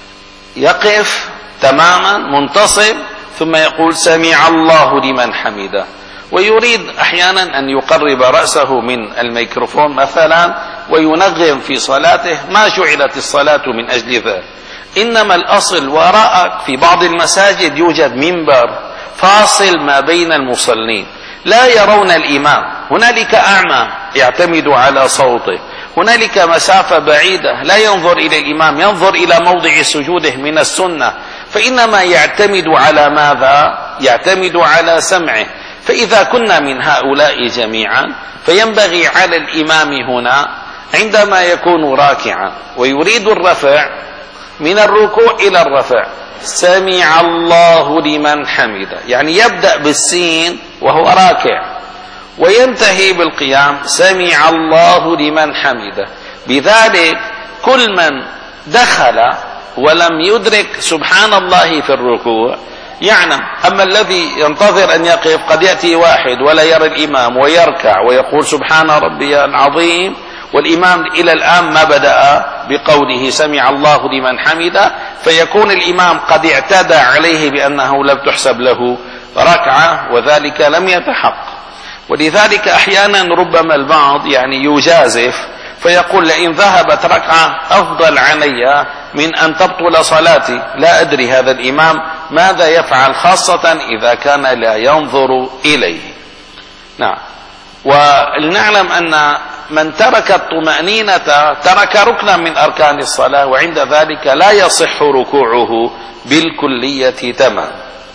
يقف تماما منتصب ثم يقول سمع الله لمن حمده، ويريد أحيانا أن يقرب رأسه من الميكروفون مثلا وينغم في صلاته. ما جعلت الصلاة من أجل ذلك، إنما الأصل وراءك في بعض المساجد يوجد منبر فاصل ما بين المصلين، لا يرون الإمام. هنالك أعمى يعتمد على صوته، هنالك مسافة بعيدة لا ينظر إلى الإمام، ينظر إلى موضع سجوده من السنة، فإنما يعتمد على ماذا؟ يعتمد على سمعه. فإذا كنا من هؤلاء جميعا فينبغي على الإمام هنا عندما يكون راكعا ويريد الرفع من الركوع إلى الرفع سمع الله لمن حمده، يعني يبدأ بالسين وهو راكع وينتهي بالقيام سمع الله لمن حمده. بذلك كل من دخل ولم يدرك سبحان الله في الركوع يعلم. أما الذي ينتظر أن يقف قد يأتي واحد ولا يرى الإمام ويركع ويقول سبحان ربي العظيم، والإمام إلى الآن ما بدأ بقوله سمع الله لمن حمده، فيكون الإمام قد اعتدى عليه بأنه لم تحسب له ركعة وذلك لم يتحقق. ولذلك أحيانا ربما البعض يعني يجازف فيقول لئن ذهبت ركعة أفضل علي من أن تبطل صلاتي. لا أدري هذا الإمام ماذا يفعل، خاصة إذا كان لا ينظر إليه. نعم. ولنعلم أن من ترك الطمأنينة ترك ركنا من أركان الصلاة، وعند ذلك لا يصح ركوعه بالكلية تمام.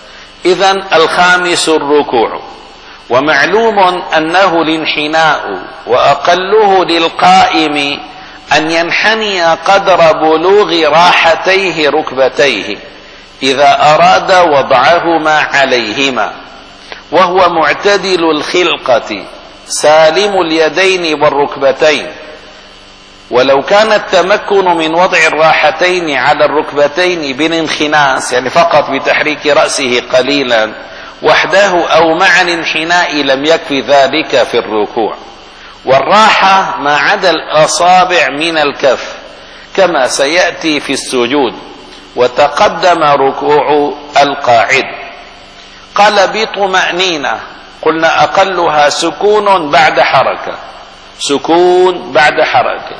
إذن الخامس الركوع، ومعلوم أنه الانحناء، وأقله للقائم أن ينحني قدر بلوغ راحتيه ركبتيه إذا أراد وضعهما عليهما، وهو معتدل الخلقة سالم اليدين والركبتين. ولو كان التمكن من وضع الراحتين على الركبتين بالانخناس، يعني فقط بتحريك رأسه قليلا وحده أو مع الانحناء، لم يكفي ذلك في الركوع. والراحة ما عدا الأصابع من الكف كما سيأتي في السجود. وتقدم ركوع القاعد. قال بطمأنينة، قلنا أقلها سكون بعد حركة، سكون بعد حركة.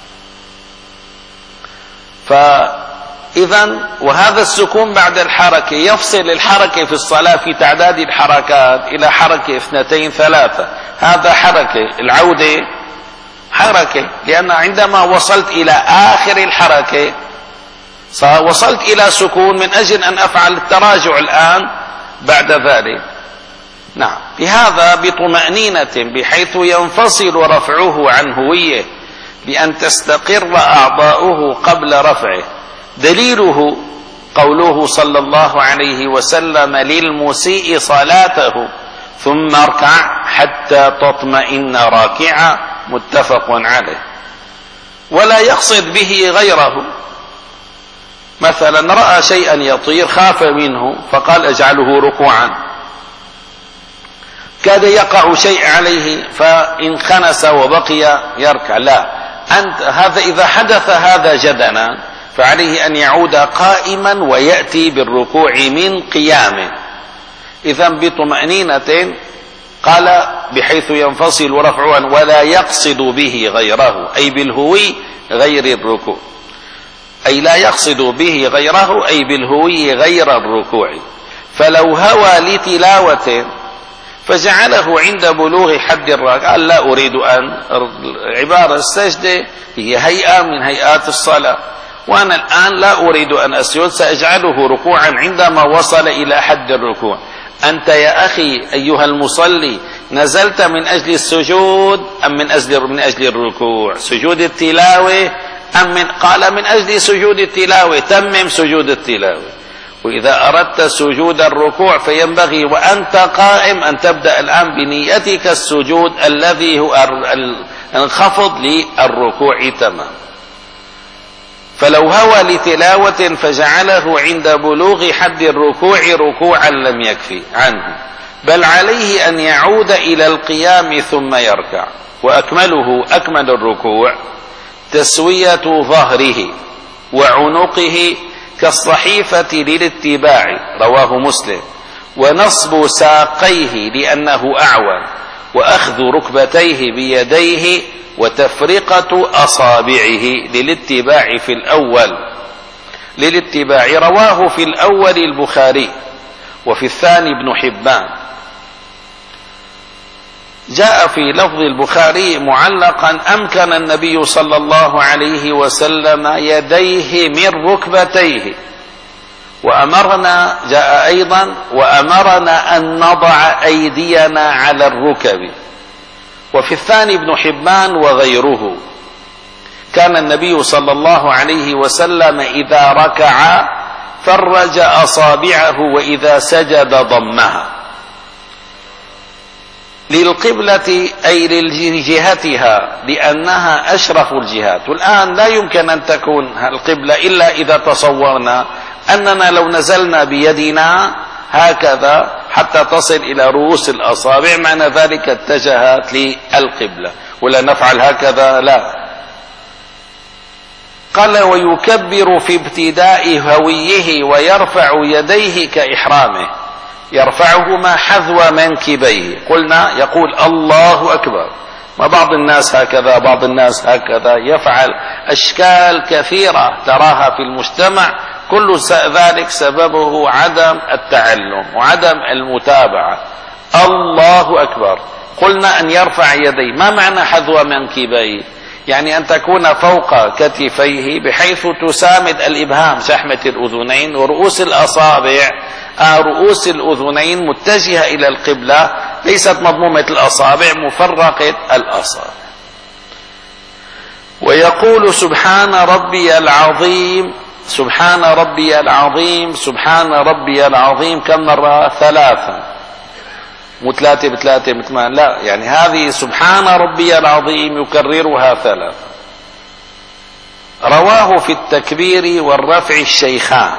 فإذا وهذا السكون بعد الحركة يفصل الحركة في الصلاة في تعداد الحركات إلى حركة اثنتين ثلاثة. هذا حركة، العودة حركة، لأن عندما وصلت إلى آخر الحركة وصلت إلى سكون من أجل أن أفعل التراجع الآن بعد ذلك. نعم، بهذا بطمأنينة بحيث ينفصل رفعه عن هوية بأن تستقر أعضاؤه قبل رفعه. دليله قوله صلى الله عليه وسلم للمسيء صلاته ثم اركع حتى تطمئن راكعا، متفق عليه. ولا يقصد به غيره، مثلا رأى شيئا يطير خاف منه فقال اجعله ركوعا، كاد يقع شيء عليه فانخنس وبقي يركع، لا، أنت هذا إذا حدث هذا جدنا فعليه أن يعود قائما ويأتي بالركوع من قيامه. إذا بطمأنينة قال بحيث ينفصل رفعا ولا يقصد به غيره، أي بالهوي غير الركوع، أي لا يقصد به غيره أي بالهوي غير الركوع. فلو هوى لتلاوة فجعله عند بلوغ حد الركعة، قال لا أريد أن، عبارة السجدة هي هيئة من هيئات الصلاة، وأنا الآن لا أريد أن أسجد، سأجعله ركوعا عندما وصل إلى حد الركوع. أنت يا أخي أيها المصلي نزلت من أجل السجود أم من أجل من أجل الركوع؟ سجود التلاوة أم من؟ قال من أجل سجود التلاوة، تمم سجود التلاوة. وإذا أردت سجود الركوع فينبغي وأنت قائم أن تبدأ الآن بنيتك السجود الذي هو الخفض للركوع تمام. فلو هوى لتلاوة فجعله عند بلوغ حد الركوع ركوعا لم يكفي عنه، بل عليه أن يعود إلى القيام ثم يركع. وأكمله أكمل الركوع تسوية ظهره وعنقه كالصحيفة للاتباع، رواه مسلم، ونصب ساقيه لأنه أعوى، وأخذ ركبتيه بيديه، وتفرقة أصابعه للاتباع في الأول للاتباع رواه في الأول البخاري، وفي الثاني ابن حبان. جاء في لفظ البخاري معلقا أمكن النبي صلى الله عليه وسلم يديه من ركبتيه، وأمرنا، جاء أيضا وأمرنا أن نضع أيدينا على الركب. وفي الثاني ابن حبان وغيره كان النبي صلى الله عليه وسلم إذا ركع فرج أصابعه وإذا سجد ضمها للقبلة أي لجهتها لأنها أشرف الجهات. والآن لا يمكن أن تكون القبلة إلا إذا تصورنا أننا لو نزلنا بيدنا هكذا حتى تصل إلى رؤوس الأصابع، معنى ذلك اتجهت للقبلة، ولا نفعل هكذا لا. قال ويكبر في ابتداء هويه ويرفع يديه كإحرامه، يرفعهما حذو منكبيه. قلنا يقول الله أكبر، ما بعض الناس هكذا، بعض الناس هكذا، يفعل أشكال كثيرة تراها في المجتمع، كل ذلك سببه عدم التعلم وعدم المتابعة. الله أكبر، قلنا أن يرفع يديه. ما معنى حذو منكبيه؟ يعني أن تكون فوق كتفيه بحيث تسامد الإبهام شحمة الأذنين ورؤوس الأصابع رؤوس الأذنين متجهة إلى القبلة، ليست مضمومة الأصابع، مفرقة الأصابع. ويقول سبحان ربي العظيم، سبحان ربي العظيم، سبحان ربي العظيم كم مرة؟ ثلاثة، مو ثلاثة بثلاثة مثمان، لا، يعني هذه سبحان ربي العظيم يكررها ثلاثة. رواه في التكبير والرفع الشيخان،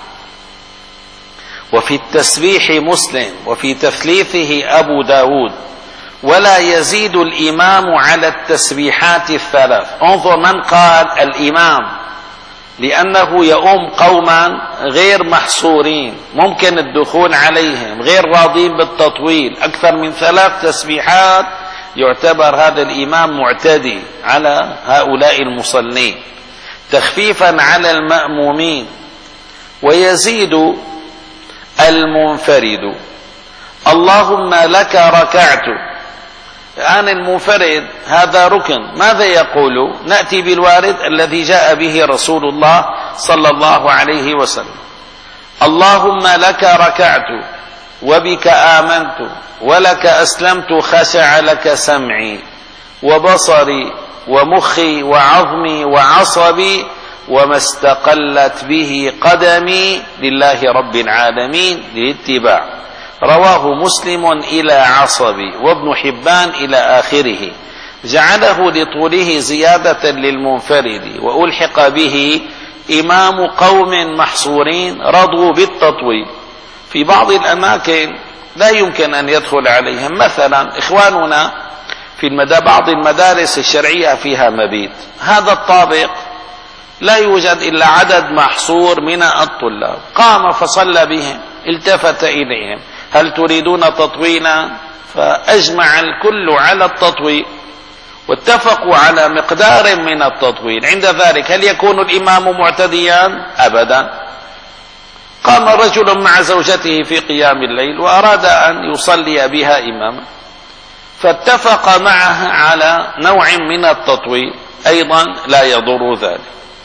وفي التسبيح مسلم، وفي تثليثه أبو داود. ولا يزيد الإمام على التسبيحات الثلاث. انظر من قال الإمام، لأنه يؤم قوما غير محصورين، ممكن الدخول عليهم، غير راضين بالتطويل، أكثر من ثلاث تسبيحات يعتبر هذا الإمام معتدي على هؤلاء المصلين، تخفيفا على المأمومين. ويزيد المنفرد اللهم لك ركعت. الآن المنفرد هذا ركن، ماذا يقول؟ نأتي بالوارد الذي جاء به رسول الله صلى الله عليه وسلم: اللهم لك ركعت وبك آمنت ولك أسلمت، خشع لك سمعي وبصري ومخي وعظمي وعصبي وما استقلت به قدمي لله رب العالمين للاتباع. رواه مسلم إلى عصبي، وابن حبان إلى آخره، جعله لطوله زيادة للمنفرد. وألحق به إمام قوم محصورين رضوا بالتطويل. في بعض الأماكن لا يمكن أن يدخل عليهم، مثلا إخواننا في المدى بعض المدارس الشرعية فيها مبيت، هذا الطابق لا يوجد إلا عدد محصور من الطلاب، قام فصلى بهم، التفت إليهم: هل تريدون تطويلا؟ فأجمع الكل على التطويل، واتفقوا على مقدار من التطويل. عند ذلك هل يكون الإمام معتديا؟ أبدا. قام رجل مع زوجته في قيام الليل وأراد أن يصلي بها إماما، فاتفق معها على نوع من التطويل، أيضا لا يضر ذلك.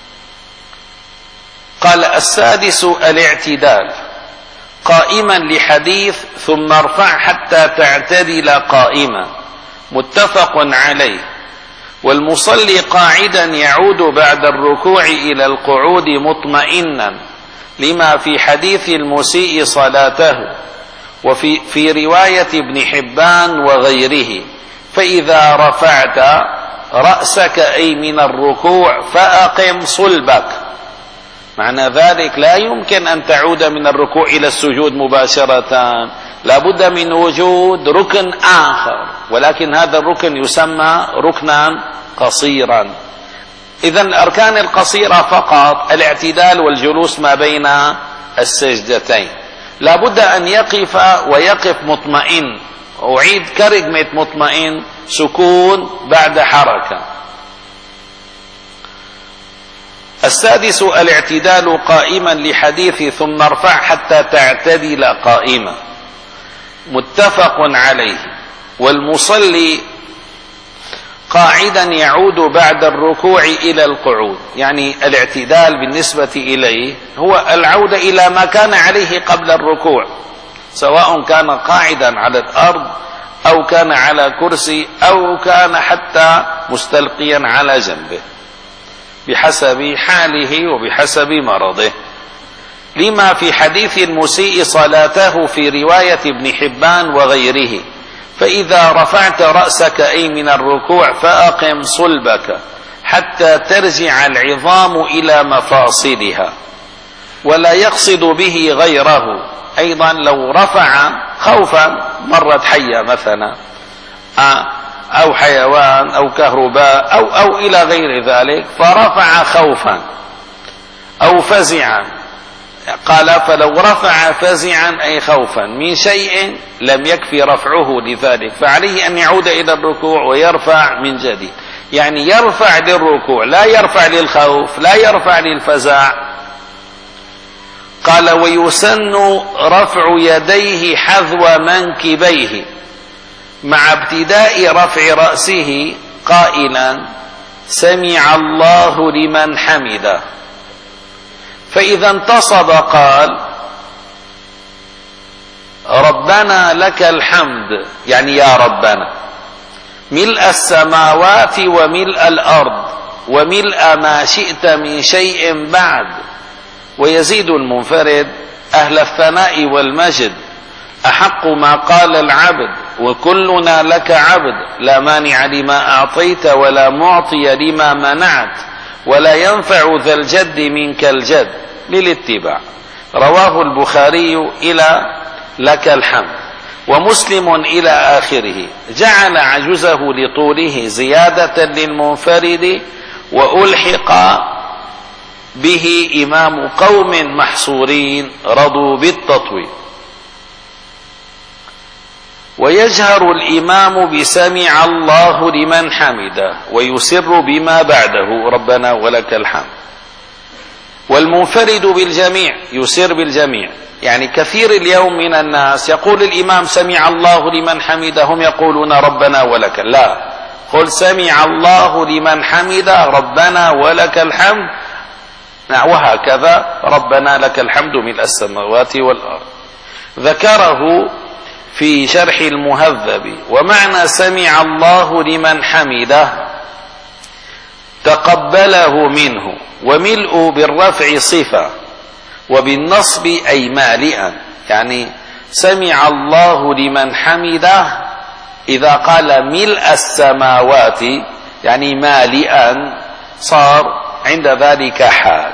قال: السادس الاعتدال قائما لحديث ثم ارفع حتى تعتدل قائما، متفق عليه. والمصلي قاعدا يعود بعد الركوع إلى القعود مطمئنا، لما في حديث المسيء صلاته، وفي في رواية ابن حبان وغيره: فإذا رفعت رأسك أي من الركوع فأقم صلبك. معنى ذلك لا يمكن أن تعود من الركوع إلى السجود مباشرة، لا بد من وجود ركن آخر، ولكن هذا الركن يسمى ركنا قصيرا. إذن الأركان القصيرة فقط الاعتدال والجلوس ما بين السجدتين. لا بد أن يقف ويقف مطمئن. أعيد كلمة مطمئن: سكون بعد حركة. السادس الاعتدال قائما لحديث ثم ارفع حتى تعتدل قائما، متفق عليه. والمصلي قاعدا يعود بعد الركوع إلى القعود، يعني الاعتدال بالنسبة إليه هو العودة إلى ما كان عليه قبل الركوع، سواء كان قاعدا على الأرض أو كان على كرسي أو كان حتى مستلقيا على جنبه، بحسب حاله وبحسب مرضه، لما في حديث المسيء صلاته في رواية ابن حبان وغيره: فإذا رفعت رأسك أي من الركوع فأقم صلبك حتى ترجع العظام إلى مفاصلها. ولا يقصد به غيره. أيضا لو رفع خوفا، مرت حية مثلا أو حيوان أو كهرباء أو, أو إلى غير ذلك، فرفع خوفا أو فزعا، قال: فلو رفع فزعا أي خوفا من شيء لم يكفي رفعه لذلك، فعليه أن يعود إلى الركوع ويرفع من جديد، يعني يرفع للركوع، لا يرفع للخوف، لا يرفع للفزع. قال: ويسن رفع يديه حذو منكبيه مع ابتداء رفع رأسه قائلا: سمع الله لمن حمده. فإذا انتصب قال: ربنا لك الحمد يعني يا ربنا ملء السماوات وملء الأرض وملء ما شئت من شيء بعد. ويزيد المنفرد أهل الثناء والمجد أحق ما قال العبد وكلنا لك عبد لا مانع لما أعطيت ولا معطي لما منعت ولا ينفع ذا الجد منك الجد للاتباع. رواه البخاري إلى لك الحمد ومسلم إلى آخره. جعل عجزه لطوله زيادة للمنفرد وألحق به إمام قوم محصورين رضوا بالتطويل. ويجهر الإمام بسمع الله لمن حمده ويسر بما بعده ربنا ولك الحمد. والمنفرد بالجميع يسر بالجميع. يعني كثير اليوم من الناس يقول الإمام سمع الله لمن حمده هم يقولون ربنا ولك، لا، قل سمع الله لمن حمده ربنا ولك الحمد، وهكذا ربنا لك الحمد ملء السماوات والأرض. ذكره في شرح المهذب. ومعنى سمع الله لمن حمده تقبله منه، وملء بالرفع صفة وبالنصب أي مالئا. يعني سمع الله لمن حمده إذا قال ملء السماوات يعني مالئا صار عند ذلك حال،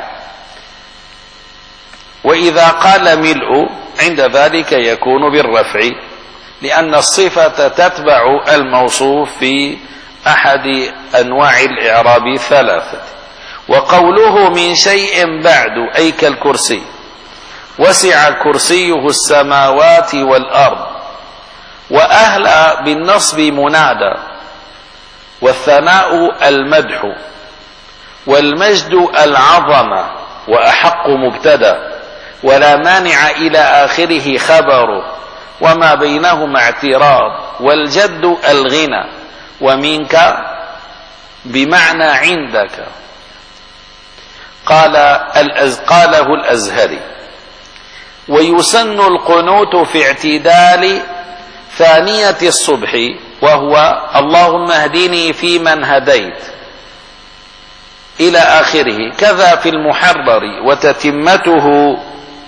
وإذا قال ملء عند ذلك يكون بالرفع لأن الصفة تتبع الموصوف في أحد أنواع الإعراب الثلاثة. وقوله من شيء بعد أي كالكرسي، وسع كرسيه السماوات والأرض. وأهل بالنصب منادى، والثناء المدح، والمجد العظمة، وأحق مبتدأ، ولا مانع إلى آخره خبره، وما بينهما اعتراض. والجد الغنى، ومنك بمعنى عندك. قال الأز قاله الأزهري. ويسن القنوت في اعتدال ثانية الصبح وهو اللهم اهدني فيمن هديت إلى آخره. كذا في المحرر وتتمته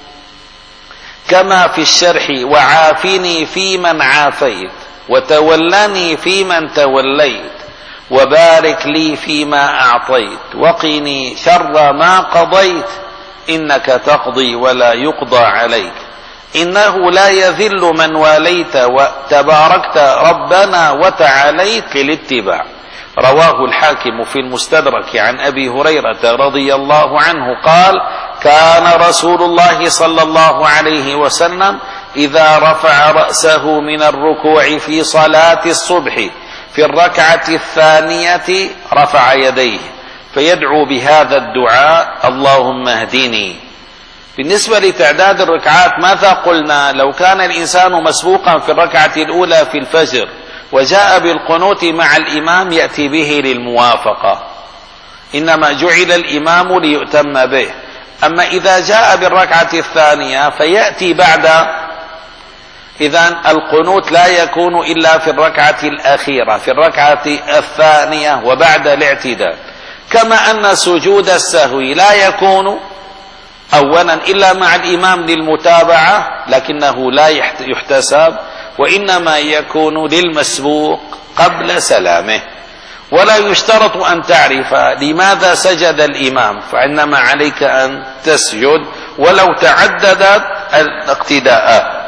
كما في الشرح وعافني فيمن عافيت وتولني فيمن توليت وبارك لي فيما أعطيت وقني شر ما قضيت إنك تقضي ولا يقضى عليك إنه لا يذل من واليت وتباركت ربنا وتعاليت للاتباع. رواه الحاكم في المستدرك عن أبي هريرة رضي الله عنه قال كان رسول الله صلى الله عليه وسلم إذا رفع رأسه من الركوع في صلاة الصبح في الركعة الثانية رفع يديه فيدعو بهذا الدعاء اللهم اهدني. بالنسبة لتعداد الركعات ماذا قلنا؟ لو كان الإنسان مسبوقا في الركعة الأولى في الفجر وجاء بالقنوت مع الإمام يأتي به للموافقة، إنما جعل الإمام ليؤتم به. أما إذا جاء بالركعة الثانية فيأتي بعد، إذن القنوت لا يكون إلا في الركعة الأخيرة في الركعة الثانية وبعد الاعتدال. كما أن سجود السهو لا يكون أولا إلا مع الإمام للمتابعة لكنه لا يحتسب، وإنما يكون للمسبوق قبل سلامه. ولا يشترط أن تعرف لماذا سجد الإمام، فإنما عليك أن تسجد ولو تعددت الاقتداءات.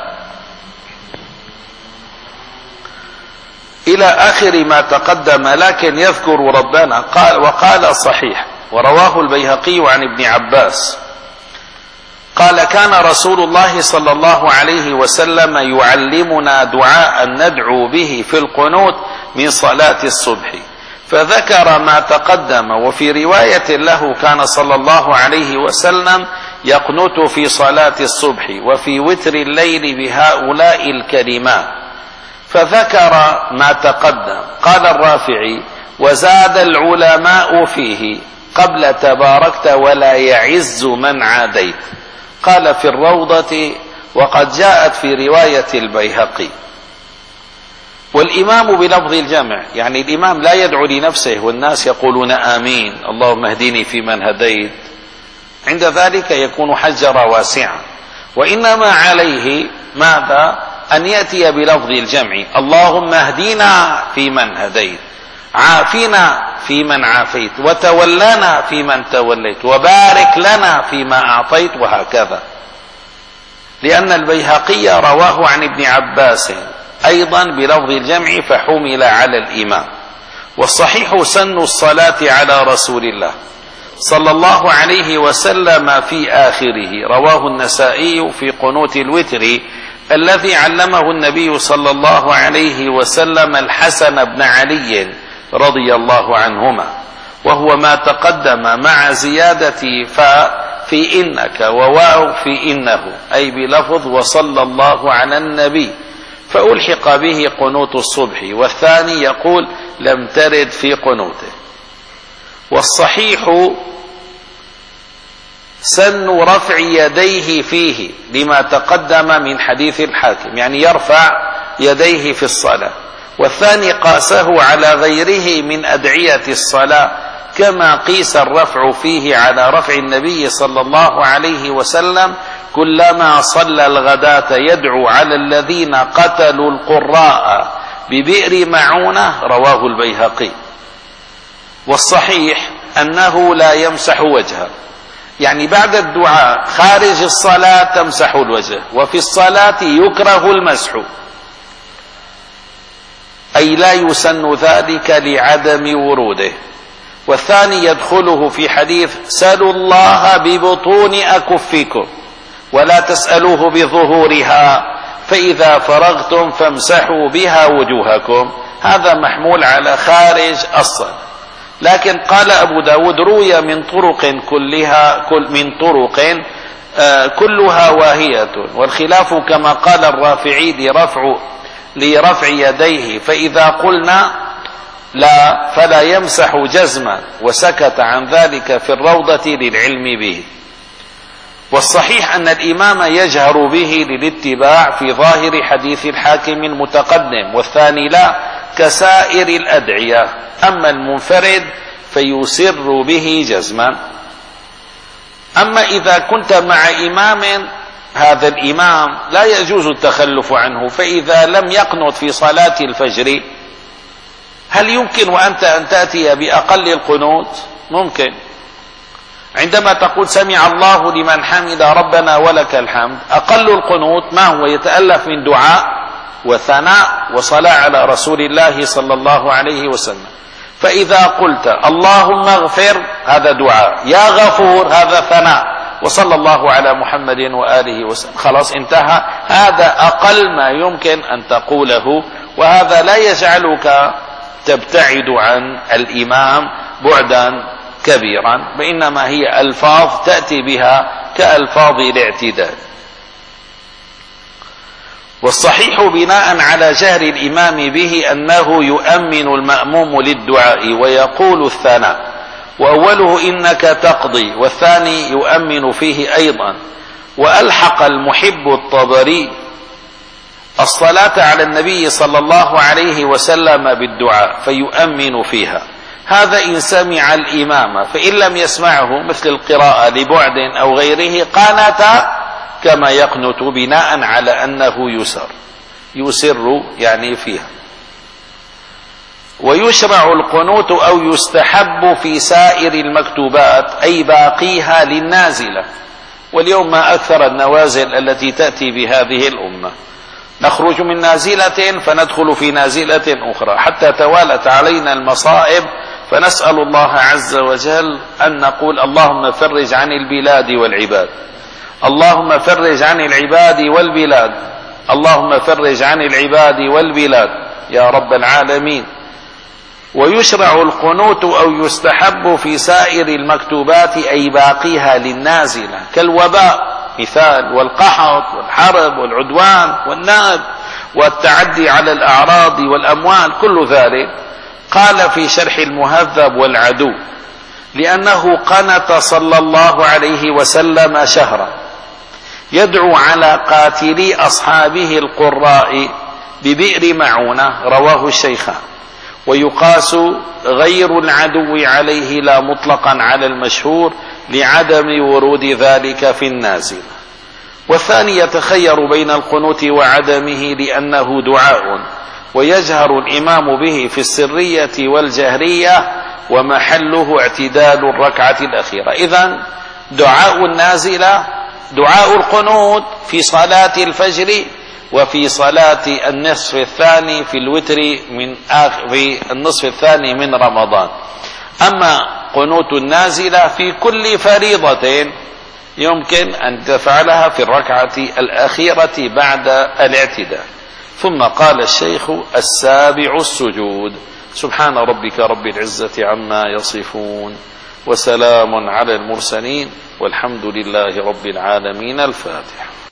إلى آخر ما تقدم، لكن يذكر ربنا قال وقال صحيح. ورواه البيهقي عن ابن عباس قال كان رسول الله صلى الله عليه وسلم يعلمنا دعاء ندعو به في القنوت من صلاة الصبح، فذكر ما تقدم. وفي رواية له كان صلى الله عليه وسلم يقنت في صلاة الصبح وفي وتر الليل بهؤلاء الكلمات، فذكر ما تقدم. قال الرافعي وزاد العلماء فيه قبل تباركت ولا يعز من عاديت. قال في الروضة وقد جاءت في رواية البيهقي. والإمام بلفظ الجمع، يعني الإمام لا يدعو لنفسه والناس يقولون آمين اللهم اهدني فيمن هديت، عند ذلك يكون حجر واسعا، وإنما عليه ماذا؟ أن يأتي بلفظ الجمع، اللهم اهدنا فيمن هديت، عافنا فيمن عافيت، وتولنا فيمن توليت، وبارك لنا فيما أعطيت، وهكذا. لأن البيهقي رواه عن ابن عباس أيضا بلفظ الجمع فحمل على الإمام. والصحيح سن الصلاة على رسول الله صلى الله عليه وسلم في آخره، رواه النسائي في قنوت الوتر الذي علمه النبي صلى الله عليه وسلم الحسن بن علي رضي الله عنهما، وهو ما تقدم مع زيادة فاء في إنك وواو في إنه، أي بلفظ وصلى الله على النبي، فألحق به قنوت الصبح، والثاني يقول لم ترد في قنوته. والصحيح سن رفع يديه فيه لما تقدم من حديث الحاكم، يعني يرفع يديه في الصلاة. والثاني قاسه على غيره من أدعية الصلاة، كما قيس الرفع فيه على رفع النبي صلى الله عليه وسلم كلما صلى الغداة يدعو على الذين قتلوا القراء ببئر معونة، رواه البيهقي. والصحيح أنه لا يمسح وجهه، يعني بعد الدعاء خارج الصلاة تمسح الوجه، وفي الصلاة يكره المسح، أي لا يسن ذلك لعدم وروده. والثاني يدخله في حديث سلوا الله ببطون أكفكم ولا تسألوه بظهورها، فإذا فرغتم فامسحوا بها وجوهكم، هذا محمول على خارج الصلاة. لكن قال أبو داود روي من طرق كلها كل من طرق آه كلها واهية، والخلاف كما قال الرافعي لرفع لرفع يديه، فإذا قلنا لا فلا يمسح جزما، وسكت عن ذلك في الروضة للعلم به. والصحيح أن الإمام يجهر به للاتباع في ظاهر حديث الحاكم المتقدم، والثاني لا كسائر الأدعية، أما المنفرد فيسر به جزما. أما إذا كنت مع إمام، هذا الإمام لا يجوز التخلف عنه، فإذا لم يقنط في صلاة الفجر هل يمكن وأنت أن تأتي بأقل القنوت؟ ممكن. عندما تقول سمع الله لمن حمد ربنا ولك الحمد، أقل القنوت ما هو؟ يتألف من دعاء وثناء وصلاة على رسول الله صلى الله عليه وسلم. فإذا قلت اللهم اغفر، هذا دعاء، يا غفور هذا ثناء، وصلى الله على محمد وآله وسلم، خلاص انتهى. هذا أقل ما يمكن أن تقوله، وهذا لا يجعلك تبتعد عن الإمام بعدا كبيرا، وإنما هي ألفاظ تأتي بها كألفاظ الاعتدال. والصحيح بناء على جهر الإمام به أنه يؤمن المأموم للدعاء ويقول الثناء، وأوله إنك تقضي، والثاني يؤمن فيه أيضا. وألحق المحب الطبري الصلاة على النبي صلى الله عليه وسلم بالدعاء فيؤمن فيها، هذا إن سمع الإمام، فإن لم يسمعه مثل القراءة لبعد أو غيره قانت كما يقنت، بناء على أنه يسر يسر يعني فيها. ويشرع القنوت أو يستحب في سائر المكتوبات، أي باقيها للنازلة. واليوم ما أكثر النوازل التي تأتي بهذه الأمة، نخرج من نازلة فندخل في نازلة أخرى، حتى توالت علينا المصائب، فنسأل الله عز وجل أن نقول اللهم فرج عن البلاد والعباد، اللهم فرج عن العباد والبلاد، اللهم فرج عن العباد والبلاد يا رب العالمين. ويشرع القنوت أو يستحب في سائر المكتوبات، أي باقيها للنازلة، كالوباء مثال، والقحط والحرب والعدوان والنهب والتعدي على الأعراض والأموال، كل ذلك. قال في شرح المهذب والعدو لأنه قنت صلى الله عليه وسلم شهرا، يدعو على قاتلي أصحابه القراء ببئر معونة، رواه الشيخان. ويقاس غير العدو عليه لا مطلقا على المشهور لعدم ورود ذلك في النازل. والثاني يتخير بين القنوت وعدمه لأنه دعاء ويجهر الإمام به في السرية والجهرية ومحله اعتدال الركعة الأخيرة. إذن دعاء النازلة دعاء القنوت في صلاة الفجر وفي صلاة النصف الثاني في الوتر من آخر في النصف الثاني من رمضان. أما قنوت النازلة في كل فريضة يمكن أن تفعلها في الركعة الأخيرة بعد الاعتدال. ثم قال الشيخ: السابع السجود. سبحان ربك رب العزة عما يصفون وسلام على المرسلين والحمد لله رب العالمين. الفاتحة.